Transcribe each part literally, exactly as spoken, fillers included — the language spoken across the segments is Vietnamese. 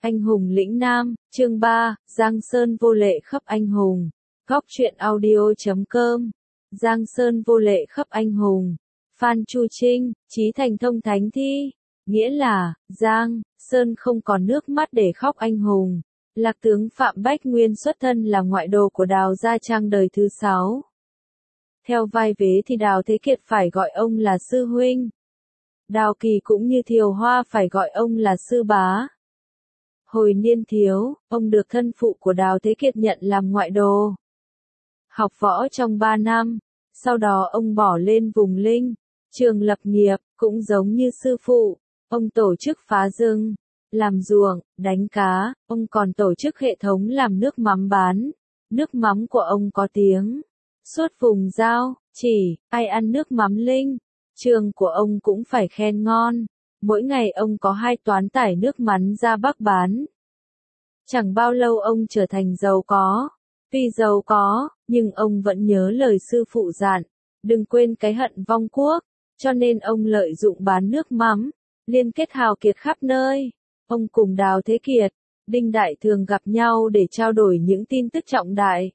Anh hùng lĩnh nam, chương ba, Giang Sơn vô lệ khắp anh hùng. Góc truyện audio chấm com. Giang Sơn vô lệ khắp anh hùng. Phan Chu Trinh, chí thành thông thánh thi. Nghĩa là, Giang Sơn không còn nước mắt để khóc anh hùng. Lạc tướng Phạm Bách Nguyên xuất thân là ngoại đồ của Đào Gia Trang đời thứ sáu. Theo vai vế thì Đào Thế Kiệt phải gọi ông là sư huynh. Đào Kỳ cũng như Thiều Hoa phải gọi ông là sư bá. Hồi niên thiếu, ông được thân phụ của Đào Thế Kiệt nhận làm ngoại đồ. Học võ trong ba năm, sau đó ông bỏ lên vùng Linh, trường lập nghiệp, cũng giống như sư phụ, ông tổ chức phá rừng, làm ruộng, đánh cá, ông còn tổ chức hệ thống làm nước mắm bán. Nước mắm của ông có tiếng suốt vùng Giao, Chỉ, ai ăn nước mắm Linh, trường của ông cũng phải khen ngon. Mỗi ngày ông có hai toán tải nước mắm ra Bắc bán. Chẳng bao lâu ông trở thành giàu có. Tuy giàu có, nhưng ông vẫn nhớ lời sư phụ dặn, đừng quên cái hận vong quốc, cho nên ông lợi dụng bán nước mắm, liên kết hào kiệt khắp nơi. Ông cùng Đào Thế Kiệt, Đinh Đại thường gặp nhau để trao đổi những tin tức trọng đại.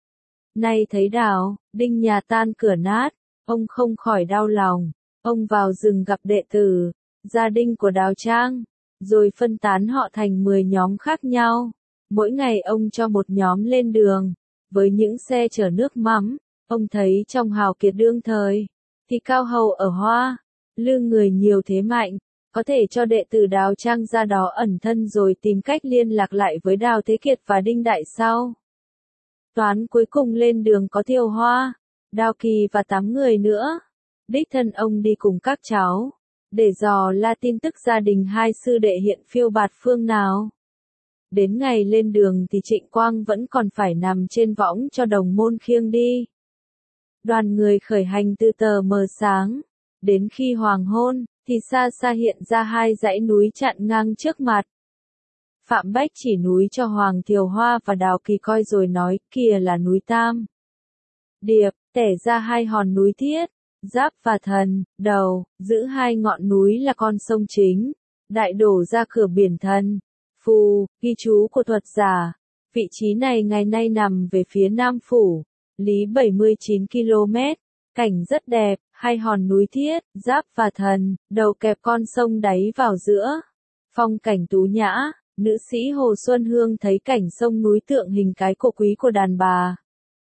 Nay thấy Đào, Đinh nhà tan cửa nát, ông không khỏi đau lòng. Ông vào rừng gặp đệ tử, gia đình của Đào Trang, rồi phân tán họ thành mười nhóm khác nhau. Mỗi ngày ông cho một nhóm lên đường, với những xe chở nước mắm. Ông thấy trong hào kiệt đương thời, thì cao hầu ở Hoa, lương người nhiều thế mạnh, có thể cho đệ tử Đào Trang ra đó ẩn thân rồi tìm cách liên lạc lại với Đào Thế Kiệt và Đinh Đại sau. Toán cuối cùng lên đường có Thiều Hoa, Đào Kỳ và tám người nữa. Đích thân ông đi cùng các cháu, để dò la tin tức gia đình hai sư đệ hiện phiêu bạt phương nào. Đến ngày lên đường thì Trịnh Quang vẫn còn phải nằm trên võng cho đồng môn khiêng đi. Đoàn người khởi hành từ tờ mờ sáng, đến khi hoàng hôn, thì xa xa hiện ra hai dãy núi chặn ngang trước mặt. Phạm Bách chỉ núi cho Hoàng Thiều Hoa và Đào Kỳ coi rồi nói, kia là núi Tam Điệp, tẻ ra hai hòn núi Thiết, Giáp và Thần, đầu, giữ hai ngọn núi là con sông chính, đại đổ ra cửa biển Thần. Phù, ghi chú của thuật giả, vị trí này ngày nay nằm về phía Nam Phủ, lý bảy mươi chín ki lô mét, cảnh rất đẹp, hai hòn núi Thiết, Giáp và Thần, đầu kẹp con sông đáy vào giữa. Phong cảnh tú nhã, nữ sĩ Hồ Xuân Hương thấy cảnh sông núi tượng hình cái cổ quý của đàn bà.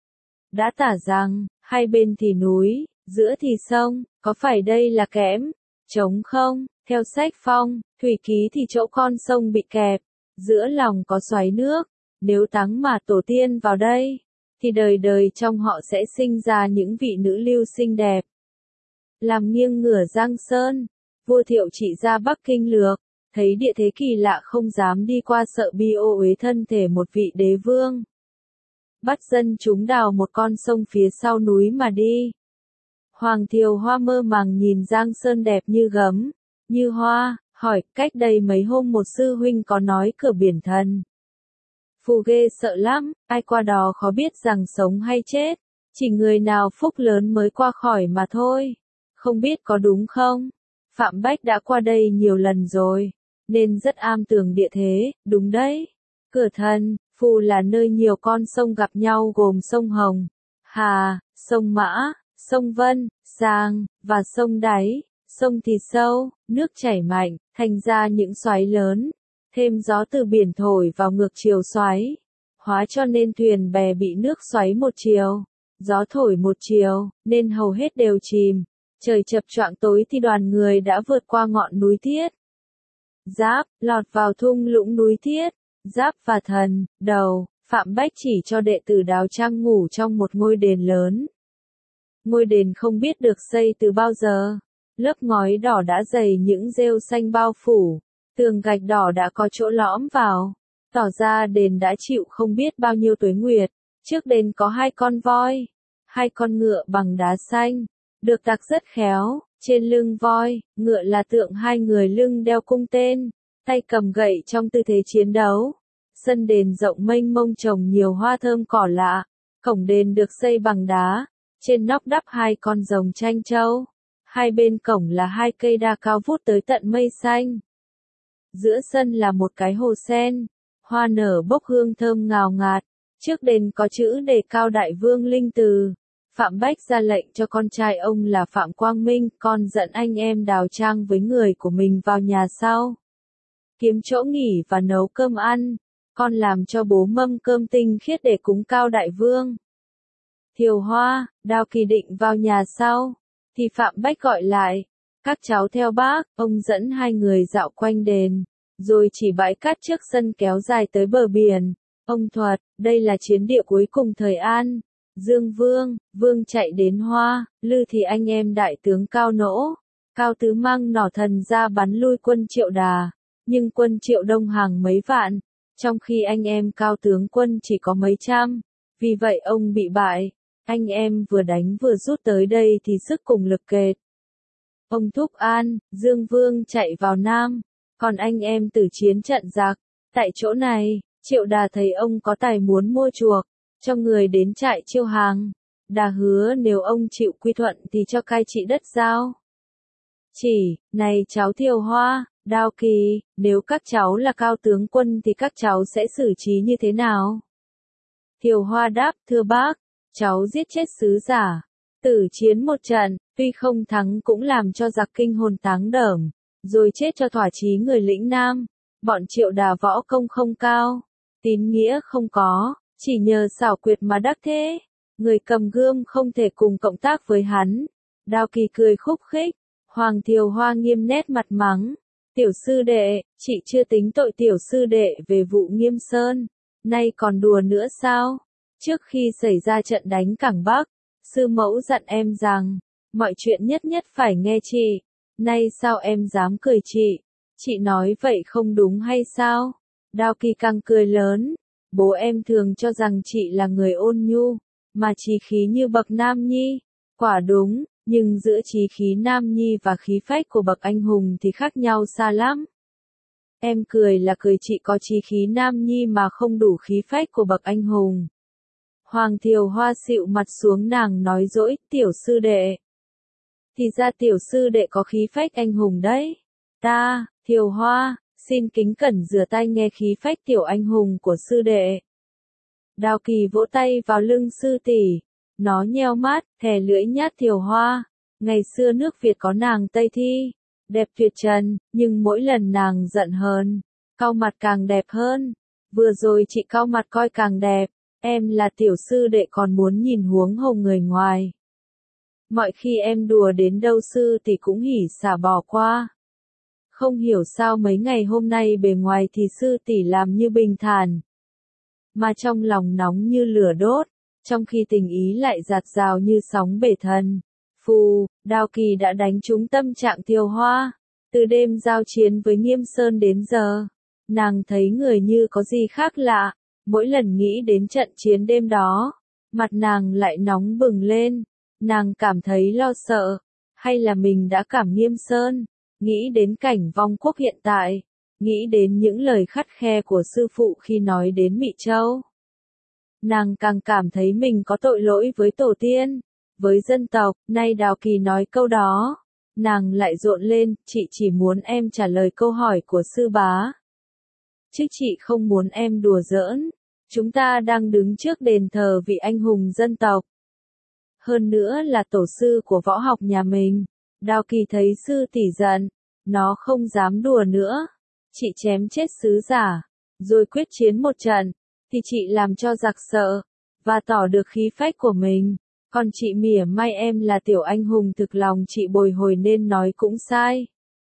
Đã tả rằng, hai bên thì núi, giữa thì sông, có phải đây là kẽm, trống không? Theo sách Phong, Thủy Ký thì chỗ con sông bị kẹp, giữa lòng có xoáy nước, nếu táng mà tổ tiên vào đây, thì đời đời trong họ sẽ sinh ra những vị nữ lưu xinh đẹp. Làm nghiêng ngửa Giang Sơn, vua Thiệu Trị ra Bắc Kinh lược, thấy địa thế kỳ lạ không dám đi qua sợ bi ô uế thân thể một vị đế vương. Bắt dân chúng đào một con sông phía sau núi mà đi. Hoàng Thiều Hoa mơ màng nhìn Giang Sơn đẹp như gấm, như hoa, hỏi, cách đây mấy hôm một sư huynh có nói cửa biển Thần. Phù ghê sợ lắm, ai qua đó khó biết rằng sống hay chết, chỉ người nào phúc lớn mới qua khỏi mà thôi, không biết có đúng không? Phạm Bách đã qua đây nhiều lần rồi, nên rất am tường địa thế, đúng đấy. Cửa Thần, Phù là nơi nhiều con sông gặp nhau gồm sông Hồng, Hà, sông Mã, sông Vân, Giang, và sông Đáy. Sông thì sâu, nước chảy mạnh, thành ra những xoáy lớn, thêm gió từ biển thổi vào ngược chiều xoáy, hóa cho nên thuyền bè bị nước xoáy một chiều, gió thổi một chiều, nên hầu hết đều chìm. Trời chập choạng tối thì đoàn người đã vượt qua ngọn núi Thiết, Giáp, lọt vào thung lũng núi Thiết, Giáp và Thần, đầu. Phạm Bách chỉ cho đệ tử Đào Trang ngủ trong một ngôi đền lớn. Ngôi đền không biết được xây từ bao giờ. Lớp ngói đỏ đã dày những rêu xanh bao phủ, tường gạch đỏ đã có chỗ lõm vào, tỏ ra đền đã chịu không biết bao nhiêu tuế nguyệt. Trước đền có hai con voi, hai con ngựa bằng đá xanh, được tạc rất khéo, trên lưng voi, ngựa là tượng hai người lưng đeo cung tên, tay cầm gậy trong tư thế chiến đấu. Sân đền rộng mênh mông trồng nhiều hoa thơm cỏ lạ, cổng đền được xây bằng đá, trên nóc đắp hai con rồng tranh châu. Hai bên cổng là hai cây đa cao vút tới tận mây xanh. Giữa sân là một cái hồ sen, hoa nở bốc hương thơm ngào ngạt, trước đền có chữ đề cao đại vương linh từ. Phạm Bách ra lệnh cho con trai ông là Phạm Quang Minh, con dẫn anh em Đào Trang với người của mình vào nhà sau. Kiếm chỗ nghỉ và nấu cơm ăn, con làm cho bố mâm cơm tinh khiết để cúng cao đại vương. Thiều Hoa, Đào Kỳ định vào nhà sau, thì Phạm Bách gọi lại, các cháu theo bác, ông dẫn hai người dạo quanh đền, rồi chỉ bãi cát trước sân kéo dài tới bờ biển. Ông thuật, đây là chiến địa cuối cùng thời An. Dương Vương, Vương chạy đến Hoa, Lư thì anh em đại tướng Cao Nỗ, Cao Tứ mang nỏ thần ra bắn lui quân Triệu Đà, nhưng quân Triệu Đông hàng mấy vạn, trong khi anh em Cao tướng quân chỉ có mấy trăm, vì vậy ông bị bại, anh em vừa đánh vừa rút tới đây thì sức cùng lực kệt. Ông thúc an, Dương Vương chạy vào Nam, còn anh em tử chiến trận giặc, tại chỗ này, Triệu Đà thấy ông có tài muốn mua chuộc, cho người đến trại chiêu hàng. Đà hứa nếu ông chịu quy thuận thì cho cai trị đất giao. Chỉ, này cháu Thiều Hoa, Đao Kỳ, nếu các cháu là cao tướng quân thì các cháu sẽ xử trí như thế nào? Thiều Hoa đáp, thưa bác, cháu giết chết sứ giả, tử chiến một trận, tuy không thắng cũng làm cho giặc kinh hồn táng đởm, rồi chết cho thỏa chí người lĩnh Nam. Bọn Triệu Đà võ công không cao, tín nghĩa không có, chỉ nhờ xảo quyệt mà đắc thế. Người cầm gươm không thể cùng cộng tác với hắn. Đao Kỳ cười khúc khích, Hoàng Thiều Hoa nghiêm nét mặt mắng, tiểu sư đệ, chị chưa tính tội tiểu sư đệ về vụ Nghiêm Sơn, nay còn đùa nữa sao? Trước khi xảy ra trận đánh Cảng Bắc, sư mẫu dặn em rằng, mọi chuyện nhất nhất phải nghe chị, nay sao em dám cười chị? Chị nói vậy không đúng hay sao? Đao Kỳ càng cười lớn, bố em thường cho rằng chị là người ôn nhu, mà chí khí như bậc Nam Nhi, quả đúng, nhưng giữa chí khí Nam Nhi và khí phách của bậc anh hùng thì khác nhau xa lắm. Em cười là cười chị có chí khí Nam Nhi mà không đủ khí phách của bậc anh hùng. Hoàng Thiều Hoa xịu mặt xuống nàng nói dỗi, tiểu sư đệ. Thì ra tiểu sư đệ có khí phách anh hùng đấy. Ta, Thiều Hoa, xin kính cẩn rửa tay nghe khí phách tiểu anh hùng của sư đệ. Đao Kỳ vỗ tay vào lưng sư tỷ, nó nheo mắt, thè lưỡi nhát Thiều Hoa. Ngày xưa nước Việt có nàng Tây Thi, đẹp tuyệt trần, nhưng mỗi lần nàng giận hờn, cau mặt càng đẹp hơn. Vừa rồi chị cau mặt coi càng đẹp, em là tiểu sư đệ còn muốn nhìn huống hồ người ngoài. Mọi khi em đùa đến đâu sư tỷ cũng hỉ xả bỏ qua. Không hiểu sao mấy ngày hôm nay bề ngoài thì sư tỷ làm như bình thản, mà trong lòng nóng như lửa đốt, trong khi tình ý lại dạt dào như sóng bể thần. Phù, Đao Kỳ đã đánh trúng tâm trạng Thiều Hoa. Từ đêm giao chiến với Nghiêm Sơn đến giờ, nàng thấy người như có gì khác lạ. Mỗi lần nghĩ đến trận chiến đêm đó, mặt nàng lại nóng bừng lên. Nàng cảm thấy lo sợ, hay là mình đã cảm Nghiêm Sơn, nghĩ đến cảnh vong quốc hiện tại, nghĩ đến những lời khắt khe của sư phụ khi nói đến Mị Châu. Nàng càng cảm thấy mình có tội lỗi với tổ tiên, với dân tộc. Nay Đào Kỳ nói câu đó, nàng lại rộn lên, chị chỉ muốn em trả lời câu hỏi của sư bá, chứ chị không muốn em đùa giỡn. Chúng ta đang đứng trước đền thờ vị anh hùng dân tộc, hơn nữa là tổ sư của võ học nhà mình. Đao Kỳ thấy sư tỷ giận, nó không dám đùa nữa. Chị chém chết sứ giả, rồi quyết chiến một trận, thì chị làm cho giặc sợ, và tỏ được khí phách của mình. Còn chị mỉa mai em là tiểu anh hùng thực lòng chị bồi hồi nên nói cũng sai.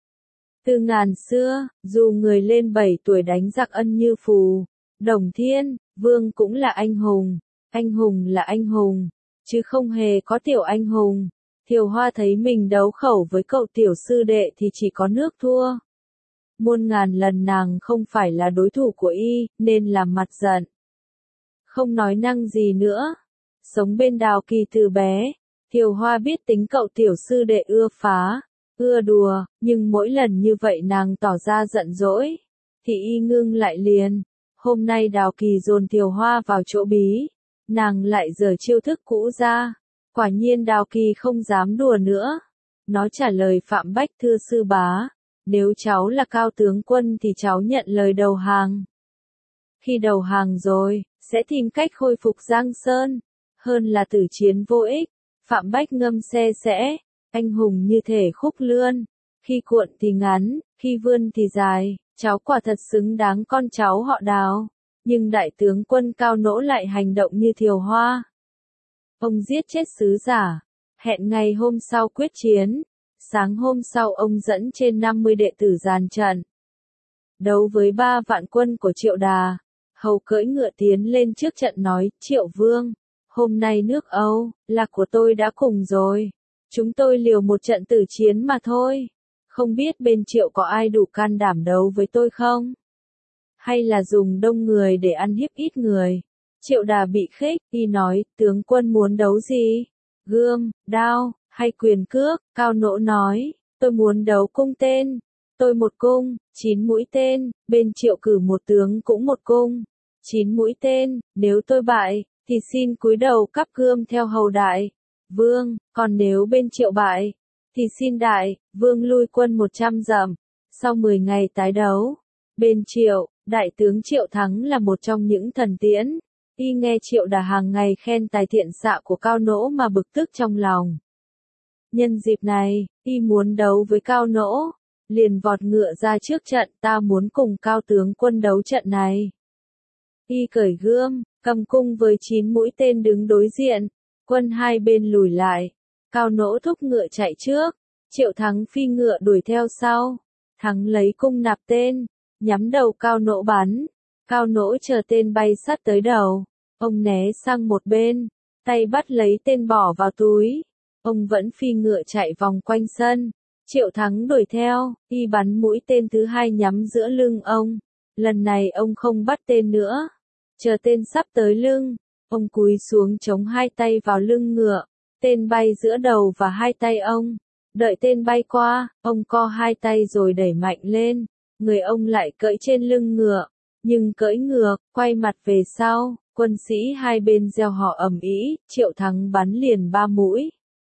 Từ ngàn xưa, dù người lên bảy tuổi đánh giặc ân như phù, Đồng Thiên, Vương cũng là anh hùng, anh hùng là anh hùng, chứ không hề có tiểu anh hùng. Thiều Hoa thấy mình đấu khẩu với cậu tiểu sư đệ thì chỉ có nước thua. Muôn ngàn lần nàng không phải là đối thủ của y, nên làm mặt giận. Không nói năng gì nữa. Sống bên Đào Kỳ từ bé, Thiều Hoa biết tính cậu tiểu sư đệ ưa phá, ưa đùa, nhưng mỗi lần như vậy nàng tỏ ra giận dỗi, thì y ngưng lại liền. Hôm nay Đào Kỳ dồn Thiều Hoa vào chỗ bí, nàng lại giở chiêu thức cũ ra. Quả nhiên Đào Kỳ không dám đùa nữa. Nó trả lời Phạm Bách, thưa sư bá, nếu cháu là Cao tướng quân thì cháu nhận lời đầu hàng. Khi đầu hàng rồi, sẽ tìm cách khôi phục Giang Sơn, hơn là tử chiến vô ích. Phạm Bách ngâm xe sẽ, anh hùng như thể khúc lươn, khi cuộn thì ngắn, khi vươn thì dài, cháu quả thật xứng đáng con cháu họ Đào. Nhưng đại tướng quân Cao Nỗ lại hành động như thiều hoa. Ông giết chết sứ giả, hẹn ngày hôm sau quyết chiến. Sáng hôm sau ông dẫn trên năm mươi đệ tử dàn trận, đấu với ba vạn quân của Triệu Đà. Hầu cưỡi ngựa tiến lên trước trận nói, Triệu Vương, hôm nay nước Âu, là của tôi đã cùng rồi. Chúng tôi liều một trận tử chiến mà thôi. Không biết bên Triệu có ai đủ can đảm đấu với tôi không? Hay là dùng đông người để ăn hiếp ít người? Triệu Đà bị khích, y nói, tướng quân muốn đấu gì? Gươm, đao, hay quyền cước? Cao Nỗ nói, tôi muốn đấu cung tên. Tôi một cung, chín mũi tên, bên Triệu cử một tướng cũng một cung, chín mũi tên, nếu tôi bại, thì xin cúi đầu cắp gươm theo hầu đại vương, còn nếu bên Triệu bại, thì xin đại vương lui quân một trăm dặm. Sau mười ngày tái đấu, bên Triệu, đại tướng Triệu Thắng là một trong những thần tiễn, y nghe Triệu Đà hàng ngày khen tài thiện xạ của Cao Nỗ mà bực tức trong lòng. Nhân dịp này, y muốn đấu với Cao Nỗ, liền vọt ngựa ra trước trận, ta muốn cùng Cao tướng quân đấu trận này. Y cởi gươm, cầm cung với chín mũi tên đứng đối diện, quân hai bên lùi lại, Cao Nỗ thúc ngựa chạy trước, Triệu Thắng phi ngựa đuổi theo sau, Thắng lấy cung nạp tên, nhắm đầu Cao Nỗ bắn, Cao Nỗ chờ tên bay sát tới đầu, ông né sang một bên, tay bắt lấy tên bỏ vào túi, ông vẫn phi ngựa chạy vòng quanh sân. Triệu Thắng đuổi theo, y bắn mũi tên thứ hai nhắm giữa lưng ông. Lần này ông không bắt tên nữa. Chờ tên sắp tới lưng, ông cúi xuống chống hai tay vào lưng ngựa. Tên bay giữa đầu và hai tay ông. Đợi tên bay qua, ông co hai tay rồi đẩy mạnh lên. Người ông lại cưỡi trên lưng ngựa. Nhưng cưỡi ngược, quay mặt về sau, quân sĩ hai bên reo hò ầm ĩ, Triệu Thắng bắn liền ba mũi.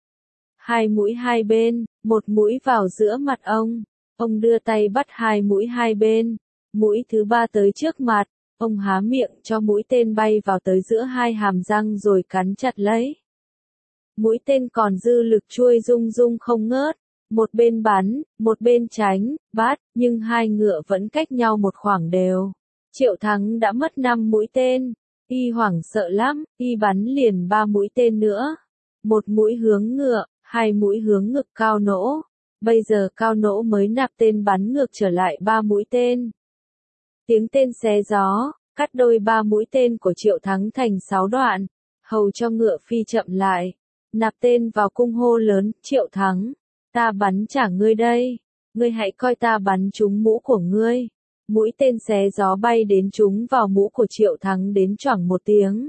Hai mũi hai bên, một mũi vào giữa mặt ông. Ông đưa tay bắt hai mũi hai bên. Mũi thứ ba tới trước mặt, ông há miệng cho mũi tên bay vào tới giữa hai hàm răng rồi cắn chặt lấy. Mũi tên còn dư lực chuôi rung rung không ngớt. Một bên bắn, một bên tránh, bắt, nhưng hai ngựa vẫn cách nhau một khoảng đều. Triệu Thắng đã mất năm mũi tên. Y hoảng sợ lắm, y bắn liền ba mũi tên nữa. Một mũi hướng ngựa, hai mũi hướng ngực Cao Nỗ. Bây giờ Cao Nỗ mới nạp tên bắn ngược trở lại ba mũi tên. Tiếng tên xé gió, cắt đôi ba mũi tên của Triệu Thắng thành sáu đoạn. Hầu cho ngựa phi chậm lại. Nạp tên vào cung hô lớn, Triệu Thắng. Ta bắn trả ngươi đây. Ngươi hãy coi ta bắn trúng mũ của ngươi. Mũi tên xé gió bay đến trúng vào mũ của Triệu Thắng đến choảng một tiếng.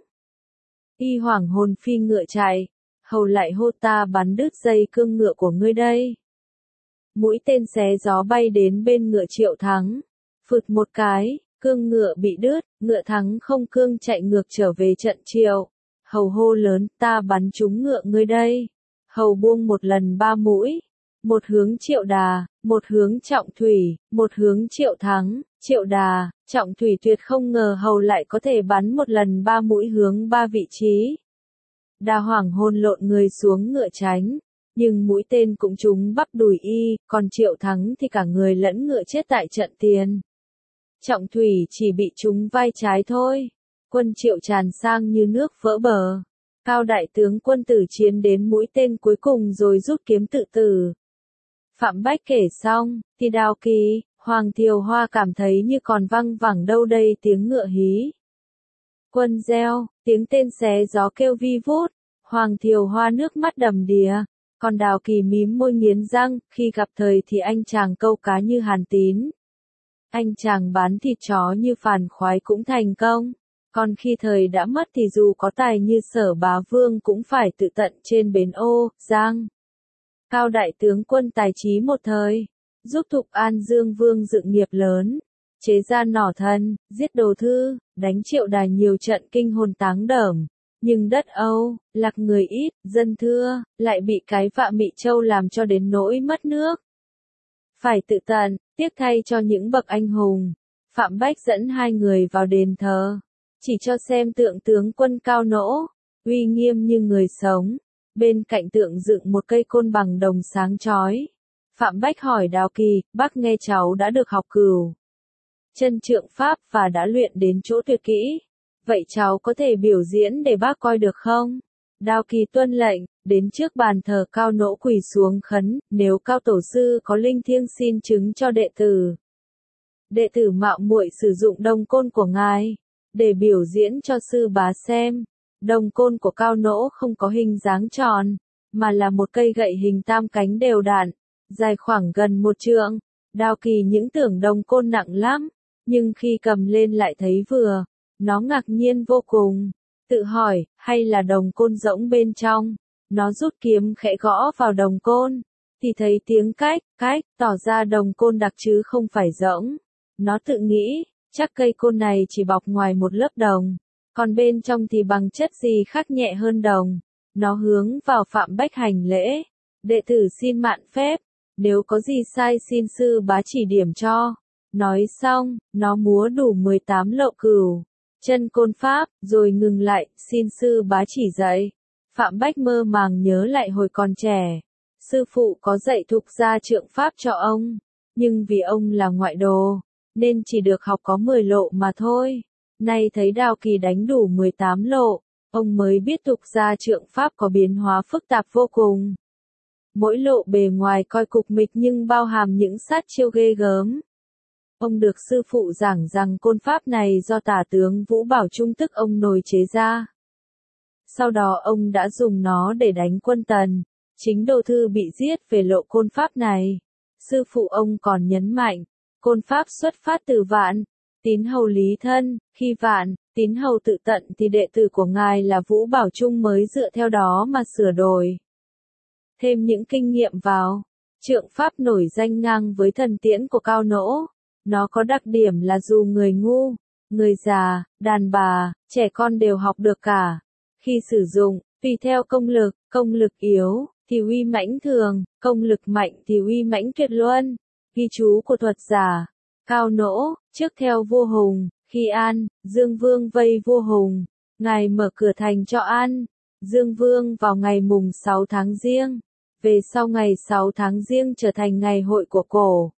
Y hoảng hồn phi ngựa chạy. Hầu lại hô ta bắn đứt dây cương ngựa của ngươi đây. Mũi tên xé gió bay đến bên ngựa Triệu Thắng. Phụt một cái, cương ngựa bị đứt, ngựa Thắng không cương chạy ngược trở về trận Triệu. Hầu hô lớn, ta bắn trúng ngựa ngươi đây. Hầu buông một lần ba mũi. Một hướng Triệu Đà, một hướng Trọng Thủy, một hướng Triệu Thắng. Triệu Đà, Trọng Thủy tuyệt không ngờ Hầu lại có thể bắn một lần ba mũi hướng ba vị trí. Đà hoảng hồn lộn người xuống ngựa tránh, nhưng mũi tên cũng trúng bắp đùi y, còn Triệu Thắng thì cả người lẫn ngựa chết tại trận tiền. Trọng Thủy chỉ bị trúng vai trái thôi. Quân Triệu tràn sang như nước vỡ bờ. Cao đại tướng quân tử chiến đến mũi tên cuối cùng rồi rút kiếm tự tử. Phạm Bách kể xong, thì Đào Kỳ, Hoàng Thiều Hoa cảm thấy như còn văng vẳng đâu đây tiếng ngựa hí. Quân reo, tiếng tên xé gió kêu vi vút, Hoàng Thiều Hoa nước mắt đầm đìa, còn Đào Kỳ mím môi nghiến răng, khi gặp thời thì anh chàng câu cá như Hàn Tín. Anh chàng bán thịt chó như Phàn Khoái cũng thành công, còn khi thời đã mất thì dù có tài như Sở Bá Vương cũng phải tự tận trên bến Ô, Giang. Cao đại tướng quân tài trí một thời, giúp Thục An Dương Vương dựng nghiệp lớn. Chế ra nỏ thần, giết đồ thư, đánh Triệu Đà nhiều trận kinh hồn táng đởm. Nhưng đất Âu, lạc người ít, dân thưa, lại bị cái vạ Mị Châu làm cho đến nỗi mất nước. phải tự tận, tiếc thay cho những bậc anh hùng. Phạm Bách dẫn hai người vào đền thờ, chỉ cho xem tượng tướng quân Cao Nỗ, uy nghiêm như người sống. Bên cạnh tượng dựng một cây côn bằng đồng sáng chói. Phạm Bách hỏi Đào Kỳ, bác nghe cháu đã được học cửu chân trượng pháp và đã luyện đến chỗ tuyệt kỹ. Vậy cháu có thể biểu diễn để bác coi được không? Đào Kỳ tuân lệnh, đến trước bàn thờ Cao Nỗ quỳ xuống khấn, nếu Cao Tổ sư có linh thiêng xin chứng cho đệ tử. Đệ tử mạo muội sử dụng đồng côn của ngài, để biểu diễn cho sư bá xem. Đồng côn của Cao Nỗ không có hình dáng tròn, mà là một cây gậy hình tam cánh đều đặn, dài khoảng gần một trượng. Đào Kỳ những tưởng đồng côn nặng lắm, nhưng khi cầm lên lại thấy vừa, nó ngạc nhiên vô cùng, tự hỏi, hay là đồng côn rỗng bên trong. Nó rút kiếm khẽ gõ vào đồng côn, thì thấy tiếng cách, cách, tỏ ra đồng côn đặc chứ không phải rỗng. Nó tự nghĩ, chắc cây côn này chỉ bọc ngoài một lớp đồng, còn bên trong thì bằng chất gì khác nhẹ hơn đồng. Nó hướng vào Phạm Bách hành lễ, đệ tử xin mạn phép, nếu có gì sai xin sư bá chỉ điểm cho. Nói xong, nó múa đủ mười tám lộ cửu chân côn pháp, rồi ngừng lại, xin sư bá chỉ dạy. Phạm Bách mơ màng nhớ lại hồi còn trẻ, sư phụ có dạy thục gia trượng pháp cho ông, nhưng vì ông là ngoại đồ, nên chỉ được học có mười lộ mà thôi. Nay thấy Đào Kỳ đánh đủ mười tám lộ, ông mới biết thục gia trượng pháp có biến hóa phức tạp vô cùng. Mỗi lộ bề ngoài coi cục mịch nhưng bao hàm những sát chiêu ghê gớm. Ông được sư phụ giảng rằng côn pháp này do tả tướng Vũ Bảo Trung tức ông nồi chế ra. Sau đó ông đã dùng nó để đánh quân Tần, chính Đô Thư bị giết về lộ côn pháp này. Sư phụ ông còn nhấn mạnh, côn pháp xuất phát từ Vạn, Tín Hầu lý thân, khi Vạn, Tín Hầu tự tận thì đệ tử của ngài là Vũ Bảo Trung mới dựa theo đó mà sửa đổi. Thêm những kinh nghiệm vào, trượng pháp nổi danh ngang với thần tiễn của Cao Nỗ. Nó có đặc điểm là dù người ngu, người già, đàn bà, trẻ con đều học được cả. Khi sử dụng, tùy theo công lực, công lực yếu, thì uy mãnh thường, công lực mạnh thì uy mãnh tuyệt luân. Ghi chú của thuật giả, Cao Nỗ, trước theo vua Hùng, khi An, Dương Vương vây vua Hùng, ngài mở cửa thành cho An, Dương Vương vào ngày mùng sáu tháng Giêng, về sau ngày sáu tháng Giêng trở thành ngày hội của cổ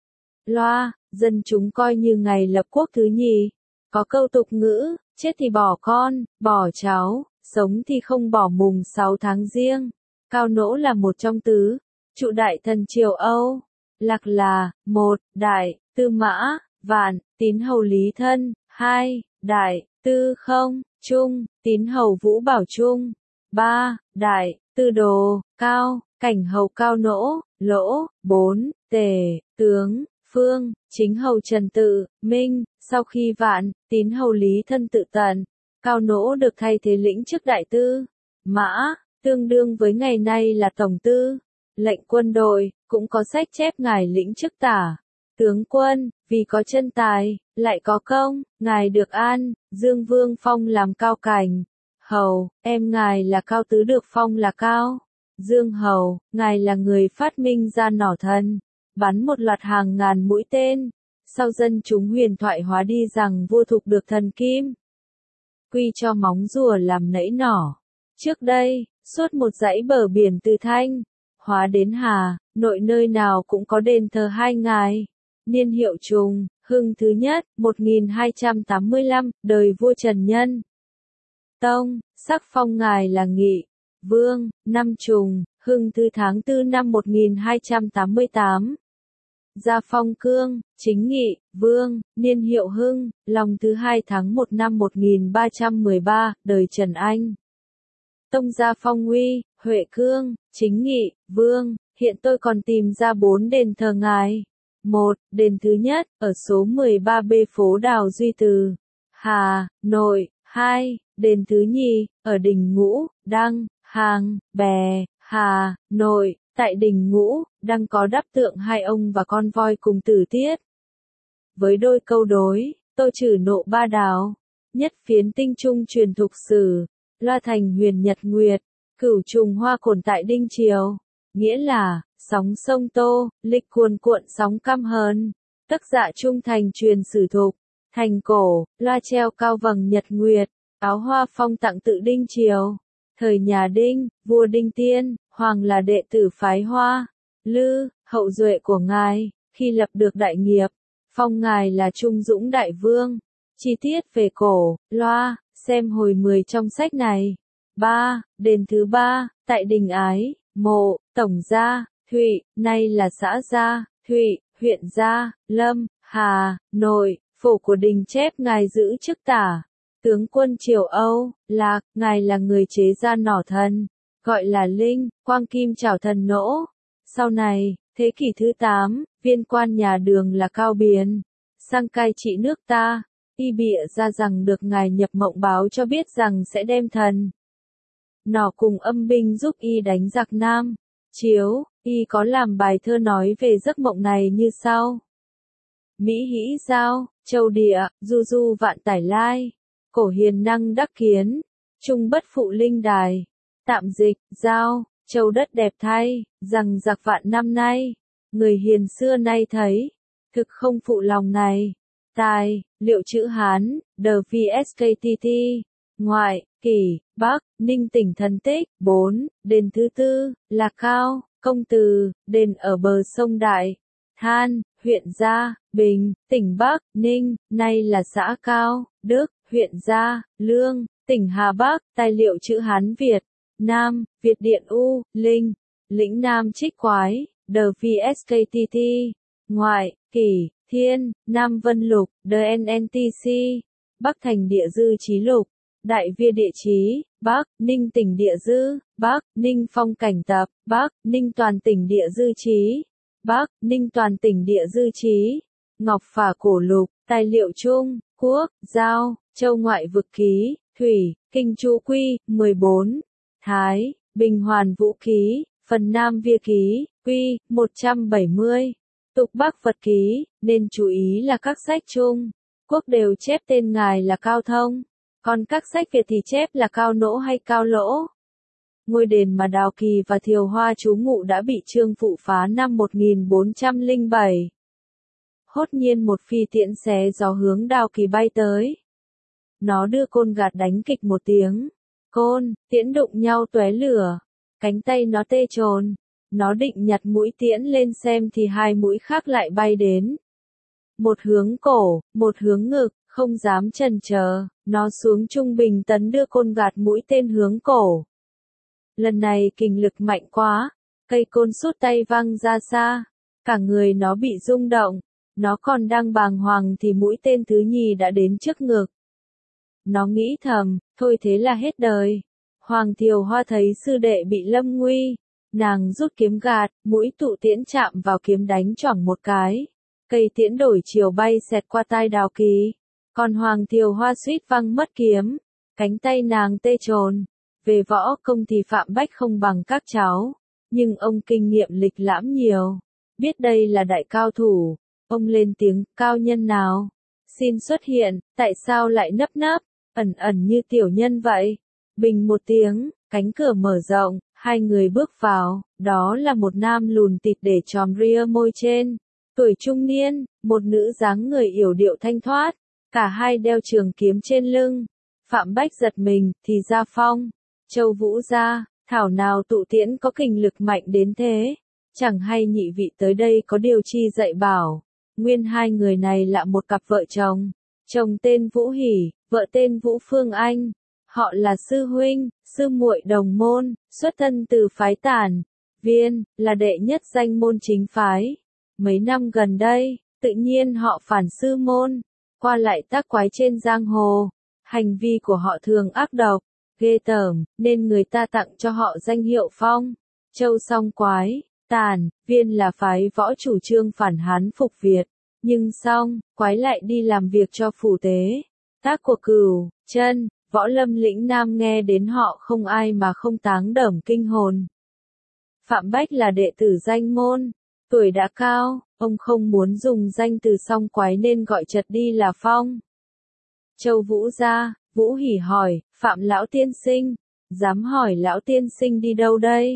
Loa, dân chúng coi như ngày lập quốc thứ nhì. Có câu tục ngữ, chết thì bỏ con, bỏ cháu, sống thì không bỏ mùng sáu tháng Giêng. Cao Nỗ là một trong tứ trụ đại thần triều Âu. Lạc là, một, đại, tư mã, Vạn, Tín Hầu lý thân, hai, đại, tư không, trung, Tín Hầu Vũ Bảo Trung, ba, đại, tư đồ, cao, cảnh hầu Cao Nỗ, lỗ, bốn, tề, tướng, phương, chính hầu Trần Tự, Minh. Sau khi Vạn, Tín Hầu lý thân tự tận, Cao Nỗ được thay thế lĩnh chức đại tư mã, tương đương với ngày nay là tổng tư lệnh quân đội. Cũng có sách chép ngài lĩnh chức tả tướng quân, vì có chân tài, lại có công, ngài được An, Dương Vương phong làm Cao Cảnh hầu, em ngài là Cao Tứ được phong là Cao Dương hầu. Ngài là người phát minh ra nỏ thần, bắn một loạt hàng ngàn mũi tên. Sau dân chúng huyền thoại hóa đi rằng vua Thục được thần kim quy cho móng rùa làm nẫy nỏ. Trước đây, suốt một dãy bờ biển từ Thanh Hóa đến Hà Nội nơi nào cũng có đền thờ hai ngài. Niên hiệu Trùng, Hưng thứ nhất, một nghìn hai trăm tám mươi lăm, đời vua Trần Nhân Tông, sắc phong ngài là Nghị Vương, năm Trùng, Hưng thứ tháng tư năm một nghìn hai trăm tám mươi tám. Gia phong Cương, chính Nghị Vương, niên hiệu Hưng, lòng thứ hai tháng một năm một nghìn ba trăm mười ba, đời Trần Anh Tông. Gia phong Uy, Huệ Cương, chính Nghị Vương. Hiện tôi còn tìm ra bốn đền thờ ngài. một. Đền thứ nhất, ở số mười ba B phố Đào Duy Từ, Hà Nội. hai. Đền thứ nhì, ở đỉnh Ngũ Đăng, Hàng Bè, Hà Nội. Tại đỉnh Ngũ Đăng có đắp tượng hai ông và con voi cùng tử tiết. Với đôi câu đối, tôi trừ nộ ba đào, nhất phiến tinh trung truyền thục sử, loa thành huyền nhật nguyệt, cửu trùng hoa cổn tại đinh triều. Nghĩa là, Sóng sông Tô, lịch cuồn cuộn sóng căm hờn. Tức dạ trung thành truyền sử thục. Thành cổ, loa treo cao vầng nhật nguyệt. Áo hoa phong tặng tự Đinh Triều. Thời nhà Đinh, vua Đinh Tiên, hoàng là đệ tử phái Hoa, Lư, hậu duệ của ngài, khi lập được đại nghiệp, phong ngài là Trung Dũng Đại Vương. Chi tiết về cổ, loa, xem hồi mười trong sách này. ba. Đền thứ ba, tại Đình Ái, Mộ, Tổng Gia, Thụy, nay là xã Gia, Thụy, huyện Gia, Lâm, Hà, Nội, phủ của Đình chép ngài giữ chức tả. Tướng quân Triều Âu, Lạc, ngài là người chế ra nỏ thần, gọi là Linh, quang kim chảo thần nỗ. Sau này, thế kỷ thứ tám, viên quan nhà Đường là Cao Biền, sang cai trị nước ta, y bịa ra rằng được ngài nhập mộng báo cho biết rằng sẽ đem thần nỏ cùng âm binh giúp y đánh giặc Nam. Chiếu, y có làm bài thơ nói về giấc mộng này như sau. Mỹ hĩ giao, châu địa, du du vạn tải lai. Cổ hiền năng đắc kiến, trung bất phụ linh đài. Tạm dịch, giao, châu đất đẹp thay, rằng giặc vạn năm nay. Người hiền xưa nay thấy, thực không phụ lòng này. Tài, liệu chữ Hán, The vê ét ca tê tê. Ngoại, kỷ, Bắc, Ninh tỉnh thần tích. bốn. Đền thứ tư, là Cao, Công Từ, đền ở bờ sông Đại. Than, huyện Gia, Bình, tỉnh Bắc, Ninh, nay là xã Cao, Đức, huyện Gia, Lương, tỉnh Hà Bắc. Tài liệu chữ Hán Việt. Nam, Việt Điện U, Linh, lĩnh Nam Trích Quái, The vê ét ca tê tê. Ngoại, kỷ, Thiên, Nam Vân Lục, The en en tê xê. Bắc thành địa dư chí lục. Đại Việt địa chí, Bắc, Ninh tỉnh địa dư, Bắc, Ninh phong cảnh tập, Bắc, Ninh toàn tỉnh địa dư chí, Bắc, Ninh toàn tỉnh địa dư chí. Ngọc Phả cổ lục, tài liệu Trung, Quốc, Giao, Châu ngoại vực ký, Thủy, Kinh Chu Quy, mười bốn. Thái, Bình Hoàn Vũ ký, phần Nam Via ký, Quy, một trăm bảy mươi. Tục Bắc Phật ký, nên chú ý là các sách Trung Quốc đều chép tên ngài là Cao Thông. Còn các sách Việt thì chép là Cao Nỗ hay Cao Lỗ. Ngôi đền mà Đào Kỳ và Thiều Hoa trú ngụ đã bị Trương Phụ phá năm một nghìn bốn trăm lẻ bảy. Hốt nhiên một phi tiễn xé gió hướng Đào Kỳ bay tới. Nó đưa côn gạt đánh kịch một tiếng. Côn, tiễn đụng nhau tóe lửa. Cánh tay nó tê trồn. Nó định nhặt mũi tiễn lên xem thì hai mũi khác lại bay đến. Một hướng cổ, một hướng ngực. Không dám chần chờ, nó xuống trung bình tấn đưa côn gạt mũi tên hướng cổ. Lần này kình lực mạnh quá, cây côn sút tay văng ra xa, cả người nó bị rung động, nó còn đang bàng hoàng thì mũi tên thứ nhì đã đến trước ngực. Nó nghĩ thầm, thôi thế là hết đời. Hoàng Thiều Hoa thấy sư đệ bị lâm nguy, nàng rút kiếm gạt, mũi tụ tiễn chạm vào kiếm đánh choảng một cái. Cây tiễn đổi chiều bay xẹt qua tai Đào Kỳ. Còn Hoàng Thiều Hoa suýt văng mất kiếm, cánh tay nàng tê trồn. Về võ công thì Phạm Bách không bằng các cháu, nhưng ông kinh nghiệm lịch lãm nhiều, biết đây là đại cao thủ. Ông lên tiếng, cao nhân nào? Xin xuất hiện, tại sao lại nấp nấp, ẩn ẩn như tiểu nhân vậy? Bình một tiếng, cánh cửa mở rộng, hai người bước vào, đó là một nam lùn tịt để tròm ria môi trên, tuổi trung niên, một nữ dáng người yểu điệu thanh thoát. Cả hai đeo trường kiếm trên lưng. Phạm Bách giật mình, thì ra Phong, Châu Vũ gia, thảo nào tụ tiễn có kình lực mạnh đến thế. Chẳng hay nhị vị tới đây có điều chi dạy bảo. Nguyên hai người này là một cặp vợ chồng. Chồng tên Vũ Hỷ, vợ tên Vũ Phương Anh. Họ là sư huynh, sư muội đồng môn, xuất thân từ phái Tản Viên, là đệ nhất danh môn chính phái. Mấy năm gần đây, tự nhiên họ phản sư môn. Qua lại tác quái trên giang hồ, hành vi của họ thường ác độc, ghê tởm, nên người ta tặng cho họ danh hiệu Phong, Châu song quái. Tản Viên là phái võ chủ trương phản Hán phục Việt, nhưng song quái lại đi làm việc cho phủ tế. Tác của Cửu Chân, võ lâm lĩnh Nam nghe đến họ không ai mà không táng đởm kinh hồn. Phạm Bách là đệ tử danh môn, tuổi đã cao, ông không muốn dùng danh từ song quái nên gọi chật đi là Phong. Châu Vũ gia, Vũ Hỷ hỏi, Phạm lão tiên sinh, dám hỏi lão tiên sinh đi đâu đây?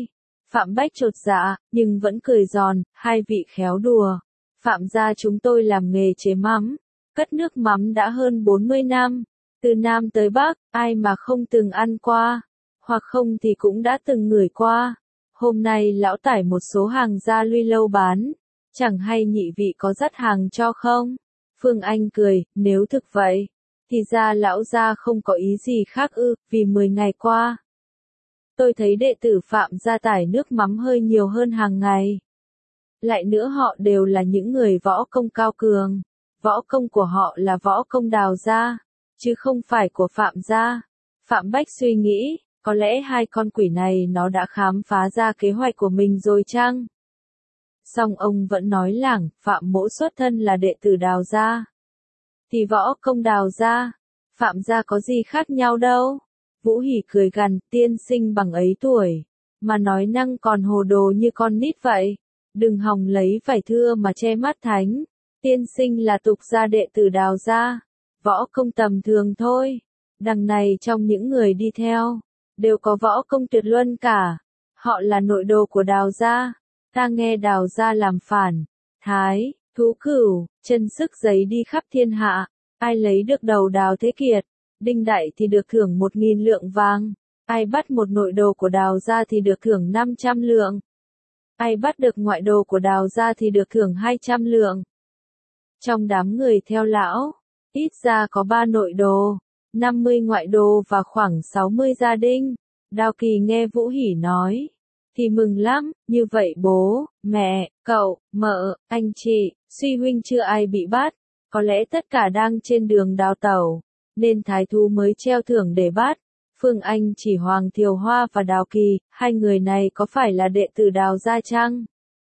Phạm Bách chột dạ, nhưng vẫn cười giòn, hai vị khéo đùa. Phạm gia chúng tôi làm nghề chế mắm, cất nước mắm đã hơn bốn mươi năm. Từ Nam tới Bắc, ai mà không từng ăn qua, hoặc không thì cũng đã từng ngửi qua. Hôm nay lão tải một số hàng ra Luy Lâu bán, chẳng hay nhị vị có dắt hàng cho không? Phương Anh cười, nếu thực vậy, thì ra lão gia không có ý gì khác ư, vì mười ngày qua. Tôi thấy đệ tử Phạm gia tải nước mắm hơi nhiều hơn hàng ngày. Lại nữa họ đều là những người võ công cao cường. Võ công của họ là võ công Đào gia, chứ không phải của Phạm gia. Phạm Bách suy nghĩ, có lẽ hai con quỷ này nó đã khám phá ra kế hoạch của mình rồi chăng? Song ông vẫn nói lảng, Phạm mỗ xuất thân là đệ tử Đào gia. Thì võ công Đào gia, Phạm gia có gì khác nhau đâu? Vũ Hỉ cười gằn, tiên sinh bằng ấy tuổi, mà nói năng còn hồ đồ như con nít vậy. Đừng hòng lấy vải thưa mà che mắt thánh. Tiên sinh là tục gia đệ tử Đào gia, võ công tầm thường thôi. Đằng này trong những người đi theo, đều có võ công tuyệt luân cả. Họ là nội đồ của Đào gia. Ta nghe Đào gia làm phản, thái, thú cửu, chân sức giấy đi khắp thiên hạ. Ai lấy được đầu Đào Thế Kiệt, đinh đại thì được thưởng một nghìn lượng vàng. Ai bắt một nội đồ của Đào gia thì được thưởng năm trăm lượng. Ai bắt được ngoại đồ của Đào gia thì được thưởng hai trăm lượng. Trong đám người theo lão, ít ra có ba nội đồ, năm mươi ngoại đồ và khoảng sáu mươi gia đinh. Đào Kỳ nghe Vũ Hỉ nói, thì mừng lắm, như vậy bố, mẹ, cậu, mợ, anh chị, suy huynh chưa ai bị bắt, có lẽ tất cả đang trên đường đào tẩu, nên thái thú mới treo thưởng để bắt. Phương Anh chỉ Hoàng Thiều Hoa và Đào Kỳ, hai người này có phải là đệ tử Đào gia chăng?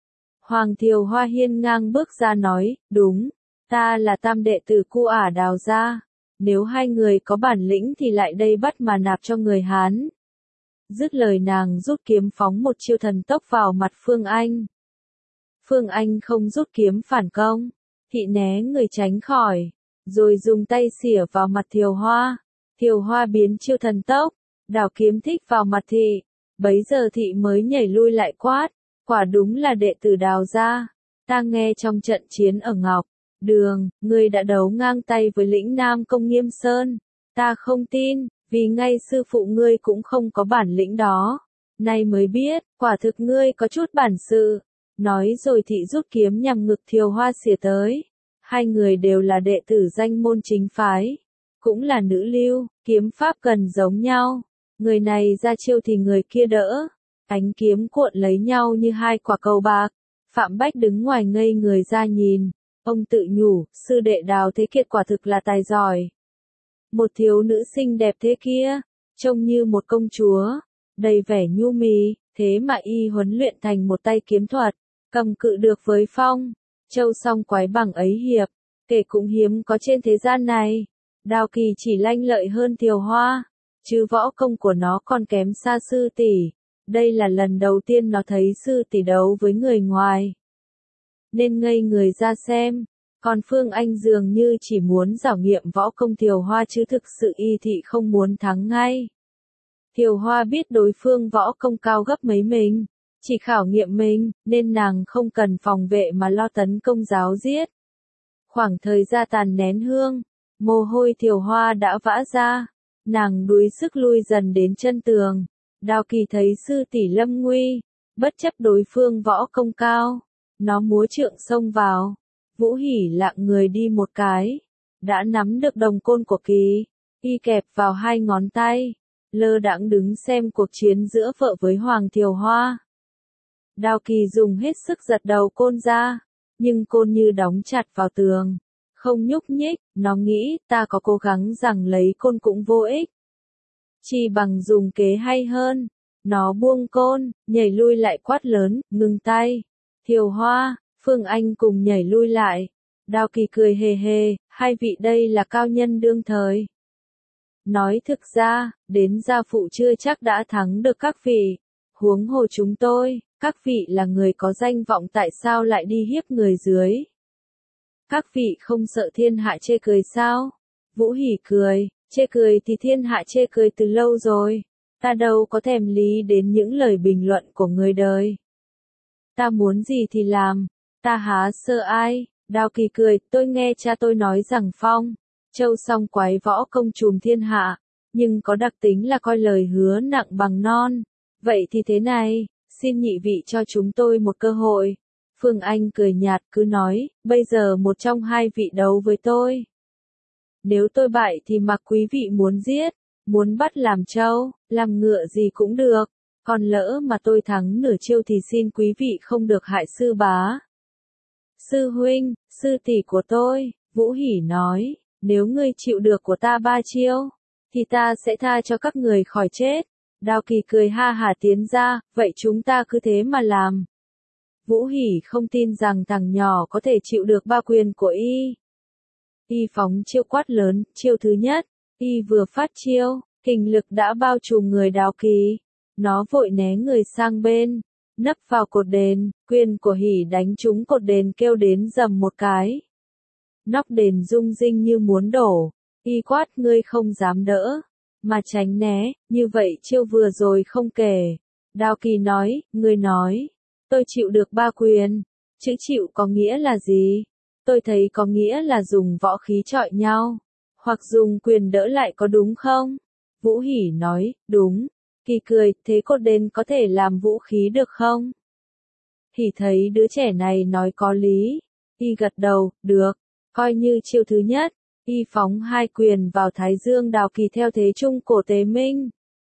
Hoàng Thiều Hoa hiên ngang bước ra nói, đúng, ta là tam đệ tử cu ả Đào gia. Nếu hai người có bản lĩnh thì lại đây bắt mà nạp cho người Hán. Dứt lời nàng rút kiếm phóng một chiêu thần tốc vào mặt Phương Anh. Phương Anh không rút kiếm phản công, thị né người tránh khỏi, rồi dùng tay xỉa vào mặt Thiều Hoa. Thiều Hoa biến chiêu thần tốc, đào kiếm thích vào mặt thị. Bấy giờ thị mới nhảy lui lại quát, quả đúng là đệ tử Đào gia. Ta nghe trong trận chiến ở Ngọc Đường, ngươi đã đấu ngang tay với lĩnh Nam Công Nghiêm Sơn. Ta không tin, vì ngay sư phụ ngươi cũng không có bản lĩnh đó. Nay mới biết, quả thực ngươi có chút bản sự. Nói rồi thị rút kiếm nhằm ngực Thiều Hoa xỉa tới. Hai người đều là đệ tử danh môn chính phái, cũng là nữ lưu, kiếm pháp gần giống nhau. Người này ra chiêu thì người kia đỡ, ánh kiếm cuộn lấy nhau như hai quả cầu bạc. Phạm Bách đứng ngoài ngây người ra nhìn, ông tự nhủ, sư đệ Đào Thế Kiệt quả thực là tài giỏi. Một thiếu nữ xinh đẹp thế kia, trông như một công chúa, đầy vẻ nhu mì, thế mà y huấn luyện thành một tay kiếm thuật, cầm cự được với phong, châu song quái bằng ấy hiệp, kể cũng hiếm có trên thế gian này. Đào Kỳ chỉ lanh lợi hơn Thiều Hoa, chứ võ công của nó còn kém xa sư tỷ. Đây là lần đầu tiên nó thấy sư tỷ đấu với người ngoài, nên ngây người ra xem. Còn Phương Anh dường như chỉ muốn giảo nghiệm võ công Thiều Hoa chứ thực sự y thị không muốn thắng ngay. Thiều Hoa biết đối phương võ công cao gấp mấy mình, chỉ khảo nghiệm mình, nên nàng không cần phòng vệ mà lo tấn công giáo giết. Khoảng thời gian tàn nén hương, mồ hôi Thiều Hoa đã vã ra, nàng đuối sức lui dần đến chân tường. Đào Kỳ thấy sư tỷ lâm nguy, bất chấp đối phương võ công cao, nó múa trượng xông vào. Vũ Hỉ lạng người đi một cái, đã nắm được đồng côn của Kỳ, y kẹp vào hai ngón tay, lơ đãng đứng xem cuộc chiến giữa vợ với Hoàng Thiều Hoa. Đào Kỳ dùng hết sức giật đầu côn ra, nhưng côn như đóng chặt vào tường, không nhúc nhích. Nó nghĩ, ta có cố gắng rằng lấy côn cũng vô ích, chỉ bằng dùng kế hay hơn. Nó buông côn, nhảy lui lại quát lớn, ngừng tay. Thiều Hoa, Phương Anh cùng nhảy lui lại. Đào Kỳ cười hề hề, hai vị đây là cao nhân đương thời. Nói thực ra, đến gia phụ chưa chắc đã thắng được các vị. Huống hồ chúng tôi, các vị là người có danh vọng tại sao lại đi hiếp người dưới. Các vị không sợ thiên hạ chê cười sao? Vũ Hỉ cười, chê cười thì thiên hạ chê cười từ lâu rồi. Ta đâu có thèm lý đến những lời bình luận của người đời. Ta muốn gì thì làm, ta há sợ ai. Đao Kỳ cười, tôi nghe cha tôi nói rằng Phong, Châu song quái võ công trùm thiên hạ, nhưng có đặc tính là coi lời hứa nặng bằng non. Vậy thì thế này, xin nhị vị cho chúng tôi một cơ hội. Phương Anh cười nhạt cứ nói, bây giờ một trong hai vị đấu với tôi. Nếu tôi bại thì mặc quý vị muốn giết, muốn bắt làm trâu, làm ngựa gì cũng được. Còn lỡ mà tôi thắng nửa chiêu thì xin quý vị không được hại sư bá. Sư huynh, sư tỷ của tôi, Vũ Hỉ nói, nếu ngươi chịu được của ta ba chiêu, thì ta sẽ tha cho các người khỏi chết. Đao Kỳ cười ha hả tiến ra, vậy chúng ta cứ thế mà làm. Vũ Hỉ không tin rằng thằng nhỏ có thể chịu được ba quyền của y. Y phóng chiêu quát lớn, chiêu thứ nhất, y vừa phát chiêu, kình lực đã bao trùm người Đao Kỳ. Nó vội né người sang bên, nấp vào cột đền, quyền của Hỉ đánh trúng cột đền kêu đến rầm một cái. Nóc đền rung rinh như muốn đổ, y quát ngươi không dám đỡ, mà tránh né, như vậy chiêu vừa rồi không kể. Đao Kỳ nói, ngươi nói, tôi chịu được ba quyền, chữ chịu có nghĩa là gì? Tôi thấy có nghĩa là dùng võ khí chọi nhau, hoặc dùng quyền đỡ lại có đúng không? Vũ Hỉ nói, đúng. Kỳ cười, thế cột đền có thể làm vũ khí được không? Hỉ thấy đứa trẻ này nói có lý, y gật đầu, được, coi như chiêu thứ nhất, y phóng hai quyền vào thái dương Đao Kỳ theo thế trung cổ Tế Minh.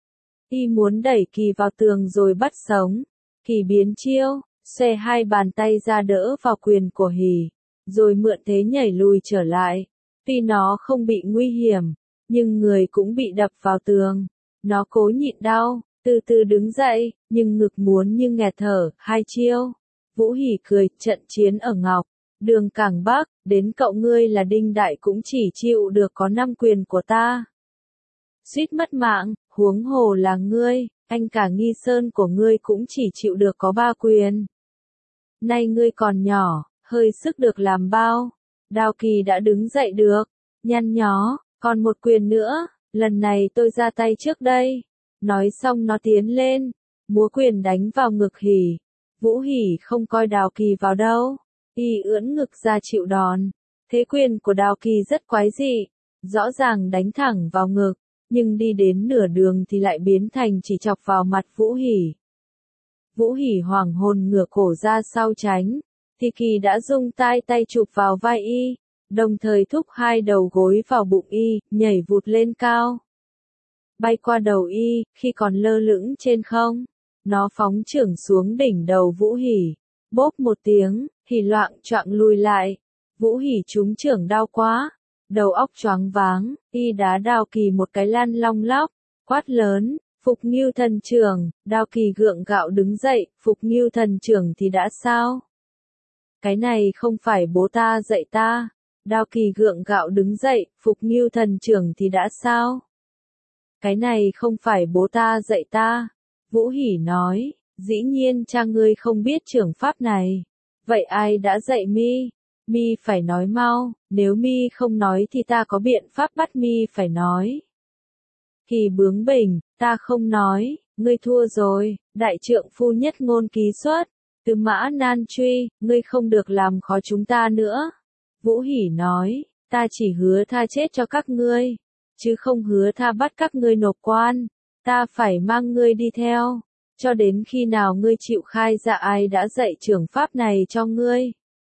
Y muốn đẩy Kỳ vào tường rồi bắt sống, Kỳ biến chiêu, xòe hai bàn tay ra đỡ vào quyền của Hỉ, rồi mượn thế nhảy lùi trở lại. Tuy nó không bị nguy hiểm, nhưng người cũng bị đập vào tường. Nó cố nhịn đau, từ từ đứng dậy, nhưng ngực muốn như nghẹt thở, hai chiêu. Vũ Hỉ cười, trận chiến ở Ngọc, Đường Cảng Bắc, đến cậu ngươi là Đinh Đại cũng chỉ chịu được có năm quyền của ta. Suýt mất mạng, huống hồ là ngươi, anh cả Nghi Sơn của ngươi cũng chỉ chịu được có ba quyền. Nay ngươi còn nhỏ, hơi sức được làm bao. Đao Kỳ đã đứng dậy được, nhăn nhó, còn một quyền nữa. Lần này tôi ra tay trước đây. Nói xong nó tiến lên, múa quyền đánh vào ngực Hỉ. Vũ Hỉ không coi Đao Kỳ vào đâu. Y ưỡn ngực ra chịu đòn. Thế quyền của Đao Kỳ rất quái dị. Rõ ràng đánh thẳng vào ngực, nhưng đi đến nửa đường thì lại biến thành chỉ chọc vào mặt Vũ Hỉ. Vũ Hỉ hoảng hồn ngửa cổ ra sau tránh. Thì Kỳ đã dùng tay tay chụp vào vai y. Đồng thời thúc hai đầu gối vào bụng y, nhảy vụt lên cao. Bay qua đầu y, khi còn lơ lửng trên không. Nó phóng chưởng xuống đỉnh đầu Vũ Hỉ. Bốp một tiếng, Hỉ loạng choạng lùi lại. Vũ Hỉ trúng chưởng đau quá. Đầu óc choáng váng, y đá Đao Kỳ một cái lăn long lóc. Quát lớn, Phục Ngưu Thần Chưởng. Đao Kỳ gượng gạo đứng dậy, Phục Ngưu Thần Chưởng thì đã sao? Cái này không phải bố ta dạy ta. Đao Kỳ gượng gạo đứng dậy, Phục Ngưu Thần Chưởng thì đã sao? Cái này không phải bố ta dạy ta. Vũ Hỉ nói, dĩ nhiên cha ngươi không biết chưởng pháp này. Vậy ai đã dạy mi? Mi phải nói mau, nếu mi không nói thì ta có biện pháp bắt mi phải nói. Kỳ bướng bỉnh, ta không nói, ngươi thua rồi, đại trượng phu nhất ngôn ký xuất. Từ Mã Nan Truy, ngươi không được làm khó chúng ta nữa. Vũ Hỉ nói, ta chỉ hứa tha chết cho các ngươi, chứ không hứa tha bắt các ngươi nộp quan. Ta phải mang ngươi đi theo, cho đến khi nào ngươi chịu khai ra ai đã dạy chưởng pháp này cho ngươi.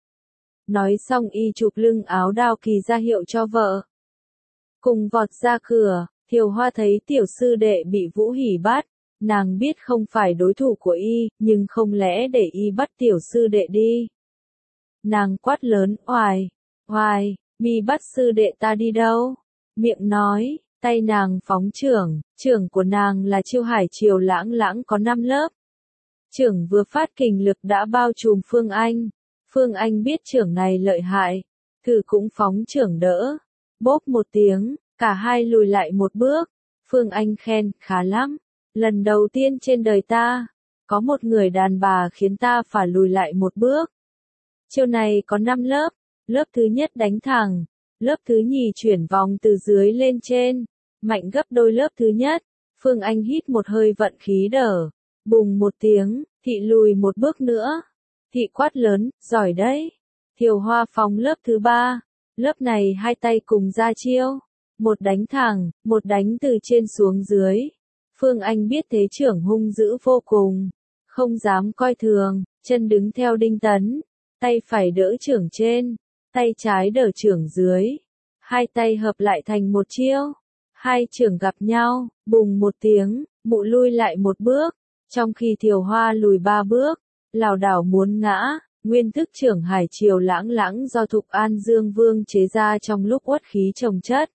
Nói xong y chụp lưng áo Đao Kỳ ra hiệu cho vợ. Cùng vọt ra cửa, Thiều Hoa thấy tiểu sư đệ bị Vũ Hỉ bắt. Nàng biết không phải đối thủ của y, nhưng không lẽ để y bắt tiểu sư đệ đi. Nàng quát lớn, oài, oài, mi bắt sư đệ ta đi đâu? Miệng nói, tay nàng phóng chưởng, chưởng của nàng là chiêu hải triều lãng lãng có năm lớp. Chưởng vừa phát kình lực đã bao trùm Phương Anh. Phương Anh biết chưởng này lợi hại, thử cũng phóng chưởng đỡ. Bốp một tiếng, cả hai lùi lại một bước. Phương Anh khen, khá lắm. Lần đầu tiên trên đời ta, có một người đàn bà khiến ta phải lùi lại một bước. Chiêu này có năm lớp, lớp thứ nhất đánh thẳng, lớp thứ nhì chuyển vòng từ dưới lên trên, mạnh gấp đôi lớp thứ nhất, Phương Anh hít một hơi vận khí đờ. Bùng một tiếng, Thị lùi một bước nữa. Thị quát lớn, giỏi đấy. Thiều Hoa phóng lớp thứ ba. Lớp này hai tay cùng ra chiêu. Một đánh thẳng, một đánh từ trên xuống dưới. Phương Anh biết thế trưởng hung dữ vô cùng. Không dám coi thường, chân đứng theo đinh tấn. Tay phải đỡ trưởng trên, tay trái đỡ trưởng dưới. Hai tay hợp lại thành một chiêu. Hai trưởng gặp nhau, bùng một tiếng, mụ lui lại một bước. Trong khi Thiều Hoa lùi ba bước, lảo đảo muốn ngã, nguyên thức trưởng hải triều lãng lãng do Thục An Dương Vương chế ra trong lúc uất khí chồng chất.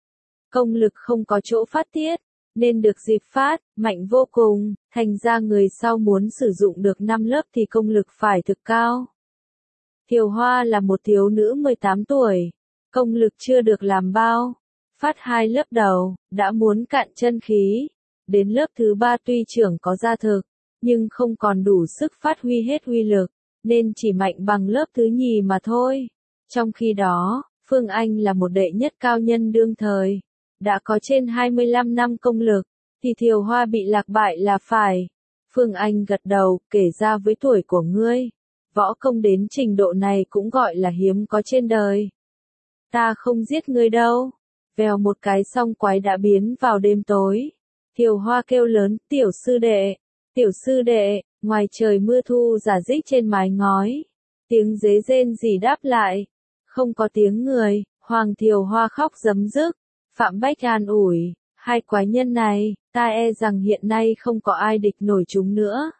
Công lực không có chỗ phát tiết, nên được dịp phát, mạnh vô cùng, thành ra người sau muốn sử dụng được năm lớp thì công lực phải thực cao. Thiều Hoa là một thiếu nữ mười tám tuổi, công lực chưa được làm bao, phát hai lớp đầu, đã muốn cạn chân khí. Đến lớp thứ ba tuy trưởng có gia thực, nhưng không còn đủ sức phát huy hết uy lực, nên chỉ mạnh bằng lớp thứ nhì mà thôi. Trong khi đó, Phương Anh là một đệ nhất cao nhân đương thời, đã có trên hai mươi lăm năm công lực, thì Thiều Hoa bị lạc bại là phải. Phương Anh gật đầu, kể ra với tuổi của ngươi, võ công đến trình độ này cũng gọi là hiếm có trên đời. Ta không giết ngươi đâu. Vèo một cái song quái đã biến vào đêm tối. Thiều Hoa kêu lớn, tiểu sư đệ, tiểu sư đệ, ngoài trời mưa thu rả rích trên mái ngói. Tiếng dế rên rỉ đáp lại. Không có tiếng người, Hoàng Thiều Hoa khóc rấm rức. Phạm Bách an ủi, hai quái nhân này, ta e rằng hiện nay không có ai địch nổi chúng nữa.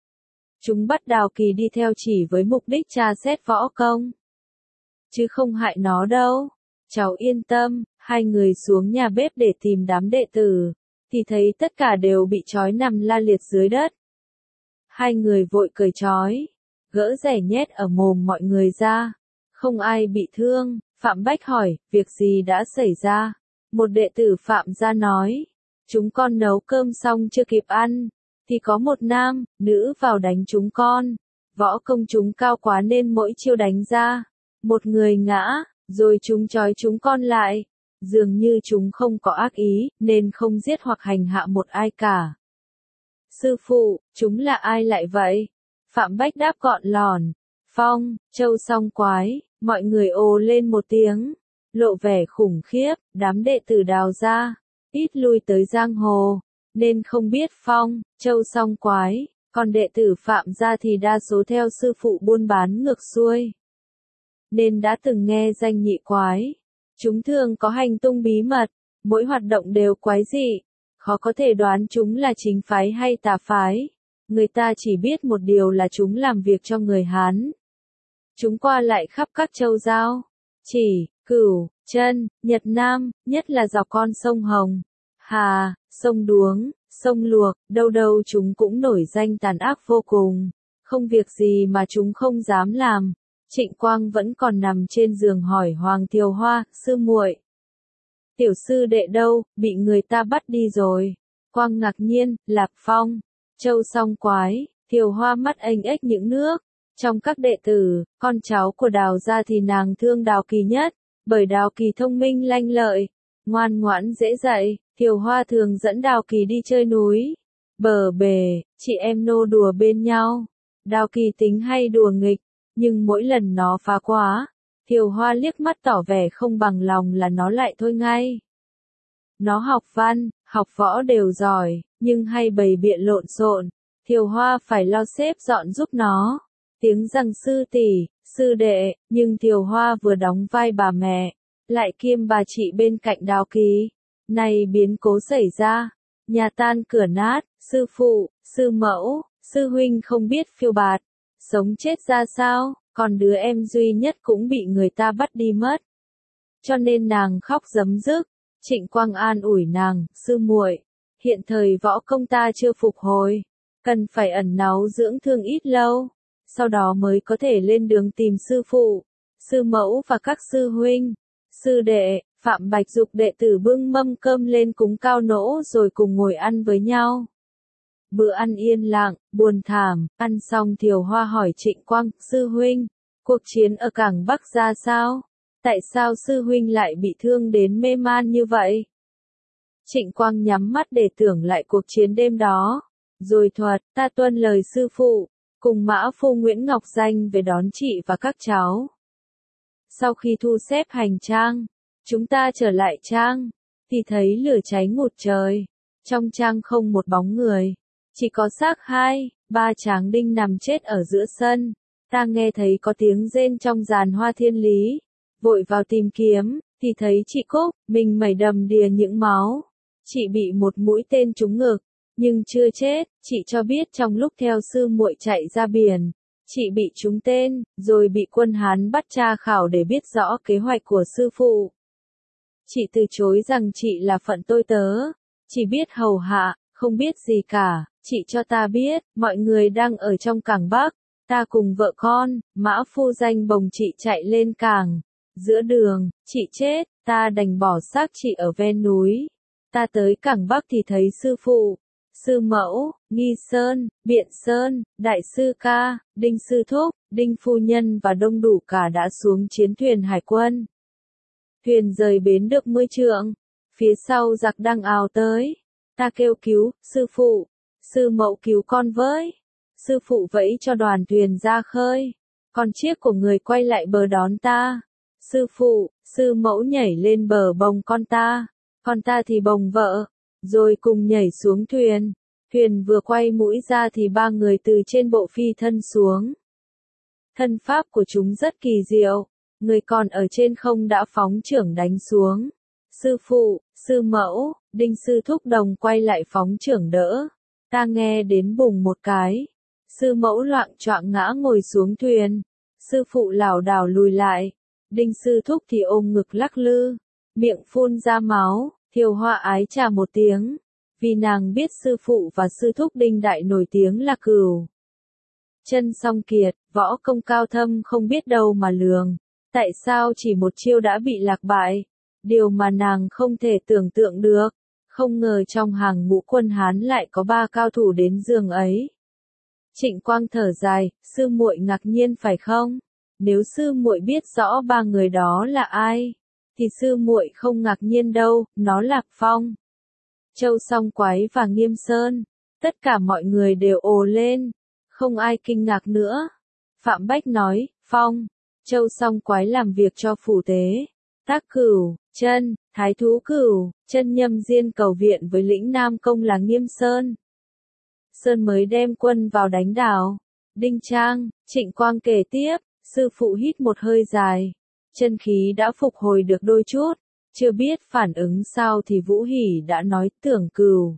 Chúng bắt Đào Kỳ đi theo chỉ với mục đích tra xét võ công, chứ không hại nó đâu. Cháu yên tâm. Hai người xuống nhà bếp để tìm đám đệ tử, thì thấy tất cả đều bị trói nằm la liệt dưới đất. Hai người vội cởi trói, gỡ rẻ nhét ở mồm mọi người ra. Không ai bị thương. Phạm Bách hỏi, việc gì đã xảy ra? Một đệ tử Phạm gia nói, chúng con nấu cơm xong chưa kịp ăn, thì có một nam, nữ vào đánh chúng con. Võ công chúng cao quá nên mỗi chiêu đánh ra, một người ngã, rồi chúng trói chúng con lại. Dường như chúng không có ác ý, nên không giết hoặc hành hạ một ai cả. Sư phụ, chúng là ai lại vậy? Phạm Bách đáp gọn lòn. Phong, Châu Song Quái. Mọi người ồ lên một tiếng, lộ vẻ khủng khiếp. Đám đệ tử Đào ra, ít lui tới giang hồ, nên không biết Phong, Châu Song Quái. Còn đệ tử Phạm gia thì đa số theo sư phụ buôn bán ngược xuôi, nên đã từng nghe danh nhị quái. Chúng thường có hành tung bí mật, mỗi hoạt động đều quái dị, khó có thể đoán chúng là chính phái hay tà phái. Người ta chỉ biết một điều là chúng làm việc cho người Hán. Chúng qua lại khắp các châu giao, Chỉ, Cửu, Chân, Nhật Nam, nhất là dọc con sông Hồng, Hà, sông Đuống, sông Luộc, đâu đâu chúng cũng nổi danh tàn ác vô cùng. Không việc gì mà chúng không dám làm. Trịnh Quang vẫn còn nằm trên giường hỏi Hoàng Thiều Hoa, sư muội, tiểu sư đệ đâu, bị người ta bắt đi rồi. Quang ngạc nhiên, Lạc Phong, Châu Song Quái. Thiều Hoa mắt ênh ếch những nước. Trong các đệ tử, con cháu của Đào gia thì nàng thương Đào Kỳ nhất, bởi Đào Kỳ thông minh lanh lợi, ngoan ngoãn dễ dạy. Thiều Hoa thường dẫn Đào Kỳ đi chơi núi, bờ bể, chị em nô đùa bên nhau. Đào Kỳ tính hay đùa nghịch, nhưng mỗi lần nó phá quá, Thiều Hoa liếc mắt tỏ vẻ không bằng lòng là nó lại thôi ngay. Nó học văn, học võ đều giỏi, nhưng hay bày biện lộn xộn. Thiều Hoa phải lo xếp dọn giúp nó. Tiếng rằng sư tỷ, sư đệ, nhưng Thiều Hoa vừa đóng vai bà mẹ, lại kiêm bà chị bên cạnh Đào Kỳ. Này biến cố xảy ra, nhà tan cửa nát, sư phụ, sư mẫu, sư huynh không biết phiêu bạt, sống chết ra sao, còn đứa em duy nhất cũng bị người ta bắt đi mất. Cho nên nàng khóc rấm rức. Trịnh Quang an ủi nàng, sư muội, hiện thời võ công ta chưa phục hồi, cần phải ẩn náu dưỡng thương ít lâu, sau đó mới có thể lên đường tìm sư phụ, sư mẫu và các sư huynh, sư đệ. Phạm Bạch dục đệ tử bưng mâm cơm lên cúng cao nỗ rồi cùng ngồi ăn với nhau. Bữa ăn yên lặng, buồn thảm. Ăn xong Thiều Hoa hỏi Trịnh Quang, sư huynh, cuộc chiến ở cảng Bắc ra sao? Tại sao sư huynh lại bị thương đến mê man như vậy? Trịnh Quang nhắm mắt để tưởng lại cuộc chiến đêm đó. Rồi thuật, ta tuân lời sư phụ, cùng mã phu Nguyễn Ngọc Danh về đón chị và các cháu. Sau khi thu xếp hành trang, chúng ta trở lại trang, thì thấy lửa cháy ngút trời. Trong trang không một bóng người, chỉ có xác hai, ba tráng đinh nằm chết ở giữa sân. Ta nghe thấy có tiếng rên trong giàn hoa thiên lý, vội vào tìm kiếm, thì thấy chị Cúc, mình mẩy đầm đìa những máu. Chị bị một mũi tên trúng ngực, nhưng chưa chết. Chị cho biết trong lúc theo sư muội chạy ra biển, chị bị trúng tên, rồi bị quân Hán bắt tra khảo để biết rõ kế hoạch của sư phụ. Chị từ chối rằng chị là phận tôi tớ, chỉ biết hầu hạ, không biết gì cả. Chị cho ta biết, mọi người đang ở trong cảng Bắc, ta cùng vợ con, mã phu Danh bồng chị chạy lên cảng. Giữa đường, chị chết, ta đành bỏ xác chị ở ven núi. Ta tới cảng Bắc thì thấy sư phụ, sư mẫu, Nghi Sơn, Biện Sơn, Đại sư Ca, Đinh sư thúc, Đinh phu nhân và đông đủ cả đã xuống chiến thuyền hải quân. Thuyền rời bến được mươi trượng, phía sau giặc đang ào tới. Ta kêu cứu, sư phụ, sư mẫu cứu con với. Sư phụ vẫy cho đoàn thuyền ra khơi, còn chiếc của người quay lại bờ đón ta. Sư phụ, sư mẫu nhảy lên bờ bồng con ta, con ta thì bồng vợ, rồi cùng nhảy xuống thuyền. Thuyền vừa quay mũi ra thì ba người từ trên bộ phi thân xuống. Thân pháp của chúng rất kỳ diệu, người còn ở trên không đã phóng chưởng đánh xuống. Sư phụ, sư mẫu, Đinh sư thúc đồng quay lại phóng chưởng đỡ. Ta nghe đến bùng một cái, sư mẫu loạng choạng ngã ngồi xuống thuyền. Sư phụ lảo đảo lùi lại, Đinh sư thúc thì ôm ngực lắc lư, miệng phun ra máu. Thiều Hoa ái chà một tiếng, vì nàng biết sư phụ và sư thúc Đinh đại nổi tiếng là cừu chân song kiệt, võ công cao thâm không biết đâu mà lường. Tại sao chỉ một chiêu đã bị lạc bại? Điều mà nàng không thể tưởng tượng được. Không ngờ trong hàng ngũ quân Hán lại có ba cao thủ đến giường ấy. Trịnh Quang thở dài, sư muội ngạc nhiên phải không? Nếu sư muội biết rõ ba người đó là ai, thì sư muội không ngạc nhiên đâu. Nó Lạc Phong, Châu Song Quái và Nghiêm Sơn. Tất cả mọi người đều ồ lên, không ai kinh ngạc nữa. Phạm Bách nói, Phong, Châu Song Quái làm việc cho phủ tế. Tác Cửu, Chân, Thái Thú Cửu, Chân nhâm diên cầu viện với lĩnh Nam Công là Nghiêm Sơn. Sơn mới đem quân vào đánh đảo Đinh Trang. Trịnh Quang kể tiếp, sư phụ hít một hơi dài, chân khí đã phục hồi được đôi chút. Chưa biết phản ứng sao thì Vũ Hỉ đã nói tưởng Cửu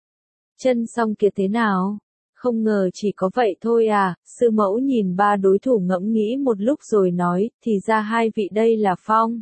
Chân song kiệt thế nào. Không ngờ chỉ có vậy thôi à. Sư mẫu nhìn ba đối thủ ngẫm nghĩ một lúc rồi nói, thì ra hai vị đây là Phong,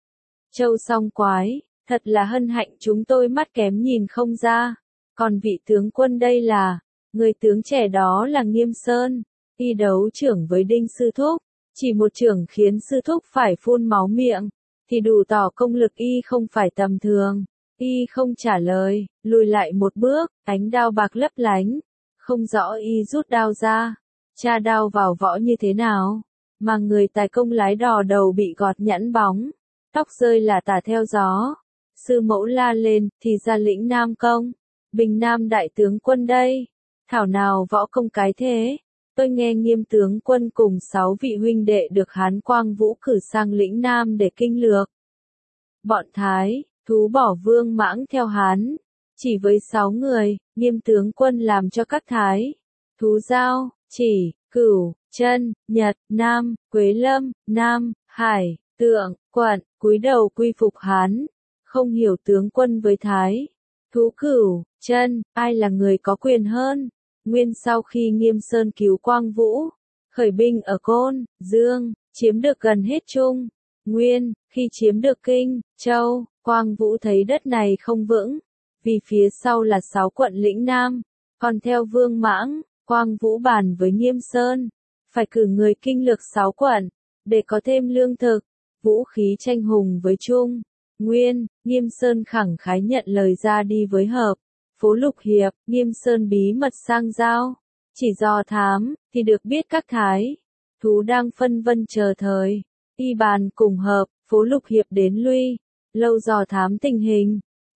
Châu Song Quái. Thật là hân hạnh chúng tôi mắt kém nhìn không ra. Còn vị tướng quân đây là, người tướng trẻ đó là Nghiêm Sơn. Y đấu trưởng với Đinh sư thúc, chỉ một trưởng khiến sư thúc phải phun máu miệng, thì đủ tỏ công lực y không phải tầm thường. Y không trả lời, lùi lại một bước, ánh đao bạc lấp lánh. Không rõ y rút đao ra, tra đao vào võ như thế nào, mà người tài công lái đò đầu bị gọt nhẵn bóng, tóc rơi là tả theo gió. Sư mẫu la lên, thì ra lĩnh Nam Công, Bình Nam đại tướng quân đây. Thảo nào võ công cái thế. Tôi nghe Nghiêm tướng quân cùng sáu vị huynh đệ được Hán Quang Vũ cử sang lĩnh Nam để kinh lược. Bọn Thái, Thú bỏ Vương Mãng theo Hán. Chỉ với sáu người, Nghiêm tướng quân làm cho các Thái, Thú Giao, Chỉ, Cửu, Chân, Nhật, Nam, Quế Lâm, Nam, Hải, Tượng, Quận, cúi đầu quy phục Hán. Không hiểu tướng quân với Thái, Thú Cửu, Chân, ai là người có quyền hơn. Nguyên sau khi Nghiêm Sơn cứu Quang Vũ, khởi binh ở Côn, Dương, chiếm được gần hết Trung, Nguyên, khi chiếm được Kinh, Châu, Quang Vũ thấy đất này không vững, vì phía sau là sáu quận lĩnh Nam, còn theo Vương Mãng, Quang Vũ bàn với Nghiêm Sơn, phải cử người kinh lược sáu quận, để có thêm lương thực, vũ khí tranh hùng với Trung, Nguyên. Nghiêm Sơn khẳng khái nhận lời ra đi với Hợp, Phố Lục Hiệp. Nghiêm Sơn bí mật sang giao, chỉ dò thám, thì được biết các Thái, Thú đang phân vân chờ thời. Y bàn cùng Hợp, Phố Lục Hiệp đến lui, lâu dò thám tình hình,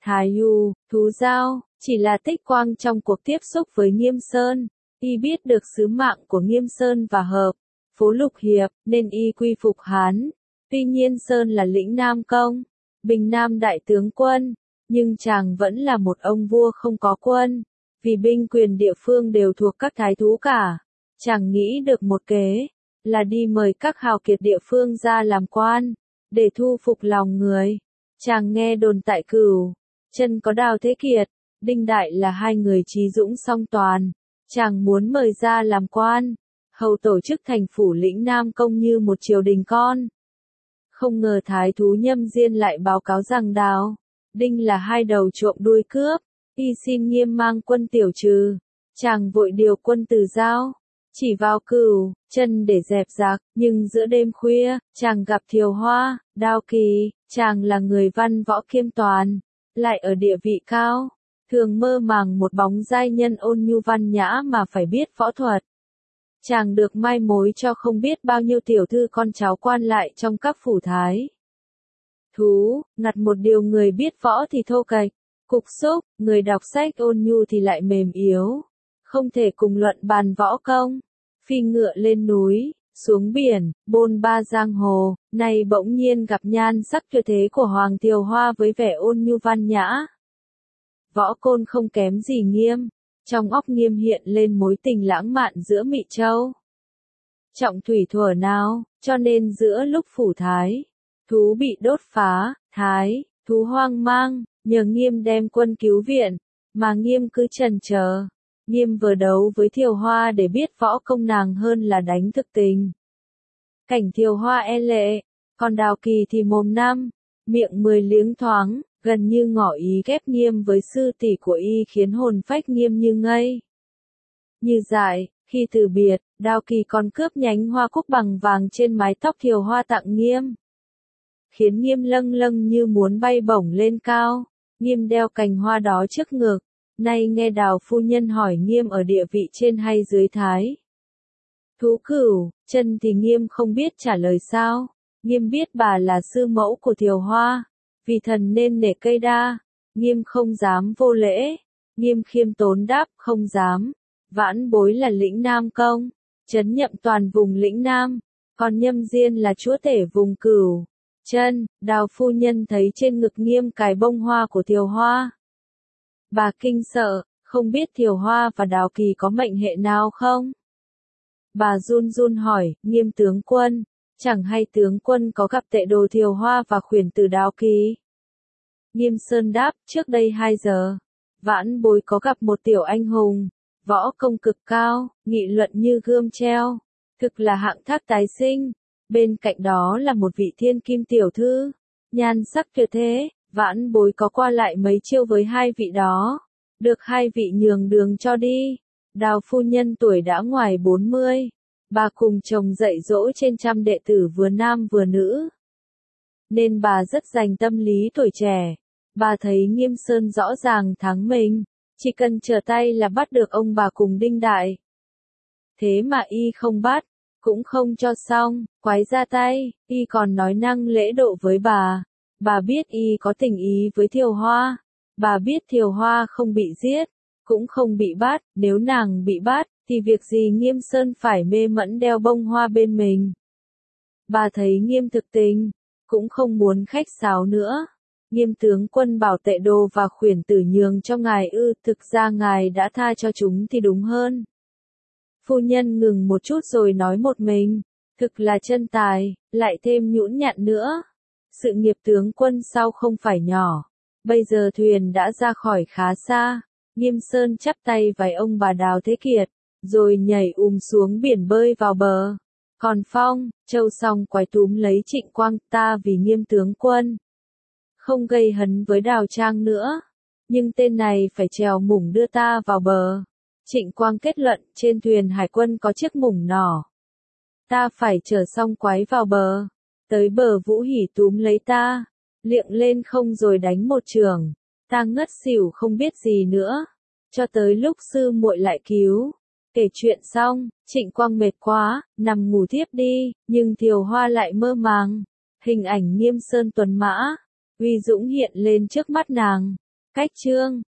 Thái U, thú giao, chỉ là tích quang trong cuộc tiếp xúc với Nghiêm Sơn, y biết được sứ mạng của Nghiêm Sơn và hợp, phố lục hiệp, nên y quy phục hắn. Tuy nhiên Sơn là lĩnh Nam công, Bình Nam đại tướng quân, nhưng chàng vẫn là một ông vua không có quân, vì binh quyền địa phương đều thuộc các thái thú cả. Chàng nghĩ được một kế, là đi mời các hào kiệt địa phương ra làm quan, để thu phục lòng người. Chàng nghe đồn tại Cửu Chân có Đào Thế Kiệt, Đinh Đại là hai người trí dũng song toàn, chàng muốn mời ra làm quan, hầu tổ chức thành phủ lĩnh Nam công như một triều đình con. Không ngờ thái thú Nhâm Diên lại báo cáo rằng Đào, Đinh là hai đầu trộm đuôi cướp, y xin Nghiêm mang quân tiểu trừ. Chàng vội điều quân từ Giao, chỉ vào Cửu Chân để dẹp giặc, nhưng giữa đêm khuya, chàng gặp Thiều Hoa, Đao Kỳ. Chàng là người văn võ kiêm toàn, lại ở địa vị cao, thường mơ màng một bóng giai nhân ôn nhu văn nhã mà phải biết võ thuật. Chàng được mai mối cho không biết bao nhiêu tiểu thư con cháu quan lại trong các phủ thái thú, ngặt một điều người biết võ thì thô kệch, cục xúc, người đọc sách ôn nhu thì lại mềm yếu, không thể cùng luận bàn võ công. Phi ngựa lên núi, xuống biển, bôn ba giang hồ, nay bỗng nhiên gặp nhan sắc tuyệt thế của Hoàng Thiều Hoa với vẻ ôn nhu văn nhã. Võ Côn không kém gì Nghiêm, trong óc Nghiêm hiện lên mối tình lãng mạn giữa Mị Châu. Trọng thủy thuở nào, cho nên giữa lúc phủ thái thú bị đốt phá, thái thú hoang mang, nhờ Nghiêm đem quân cứu viện, mà Nghiêm cứ chần chờ. Nghiêm vừa đấu với Thiều Hoa để biết võ công nàng hơn là đánh thực tình. Cảnh Thiều Hoa e lệ, còn Đào Kỳ thì mồm năm, miệng mười liếng thoáng, gần như ngỏ ý ghép Nghiêm với sư tỷ của y khiến hồn phách Nghiêm như ngây như dại. Khi từ biệt, Đào Kỳ còn cướp nhánh hoa cúc bằng vàng trên mái tóc Thiều Hoa tặng Nghiêm, khiến Nghiêm lâng lâng như muốn bay bổng lên cao. Nghiêm đeo cành hoa đó trước ngực. Nay nghe Đào phu nhân hỏi Nghiêm ở địa vị trên hay dưới thái thú Cửu Chân thì Nghiêm không biết trả lời sao. Nghiêm biết bà là sư mẫu của Thiều Hoa, vì thần nên nể cây đa. Nghiêm không dám vô lễ. Nghiêm khiêm tốn đáp, không dám. Vãn bối là lĩnh Nam công, trấn nhậm toàn vùng lĩnh Nam, còn Nhâm Diên là chúa tể vùng Cửu Chân. Đào phu nhân thấy trên ngực Nghiêm cài bông hoa của Thiều Hoa, bà kinh sợ, không biết Thiều Hoa và Đào Kỳ có mệnh hệ nào không? Bà run run hỏi, Nghiêm tướng quân, chẳng hay tướng quân có gặp tệ đồ Thiều Hoa và khuyển tử Đào Kỳ? Nghiêm Sơn đáp, trước đây hai giờ, vãn bối có gặp một tiểu anh hùng, võ công cực cao, nghị luận như gươm treo, thực là hạng thác tái sinh. Bên cạnh đó là một vị thiên kim tiểu thư, nhan sắc tuyệt thế. Vãn bối có qua lại mấy chiêu với hai vị đó, được hai vị nhường đường cho đi. Đào phu nhân tuổi đã ngoài bốn mươi, bà cùng chồng dạy dỗ trên trăm đệ tử vừa nam vừa nữ, nên bà rất dành tâm lý tuổi trẻ. Bà thấy Nghiêm Sơn rõ ràng thắng mình, chỉ cần trở tay là bắt được ông bà cùng Đinh Đại. Thế mà y không bắt, cũng không cho xong, quái ra tay, y còn nói năng lễ độ với bà. Bà biết y có tình ý với Thiều Hoa, bà biết Thiều Hoa không bị giết, cũng không bị bắt. Nếu nàng bị bắt, thì việc gì Nghiêm Sơn phải mê mẫn đeo bông hoa bên mình. Bà thấy Nghiêm thực tình, cũng không muốn khách sáo nữa. Nghiêm tướng quân bảo tệ đồ và khuyển tử nhường cho ngài ư? Thực ra ngài đã tha cho chúng thì đúng hơn. Phu nhân ngừng một chút rồi nói một mình, thực là chân tài, lại thêm nhũn nhặn nữa. Sự nghiệp tướng quân sau không phải nhỏ, bây giờ thuyền đã ra khỏi khá xa. Nghiêm Sơn chắp tay vái ông bà Đào Thế Kiệt, rồi nhảy ùm xuống biển bơi vào bờ. Còn Phong, Châu Song quái túm lấy Trịnh Quang, ta vì Nghiêm tướng quân không gây hấn với Đào Trang nữa, nhưng tên này phải trèo mủng đưa ta vào bờ. Trịnh Quang kết luận, trên thuyền hải quân có chiếc mủng nỏ, ta phải chở Song quái vào bờ. Tới bờ Vũ Hỉ túm lấy ta, liệng lên không rồi đánh một chưởng, ta ngất xỉu không biết gì nữa, cho tới lúc sư muội lại cứu. Kể chuyện xong, Trịnh Quang mệt quá, nằm ngủ thiếp đi, nhưng Thiều Hoa lại mơ màng. Hình ảnh Nghiêm Sơn tuấn mã, uy dũng hiện lên trước mắt nàng. Cách chương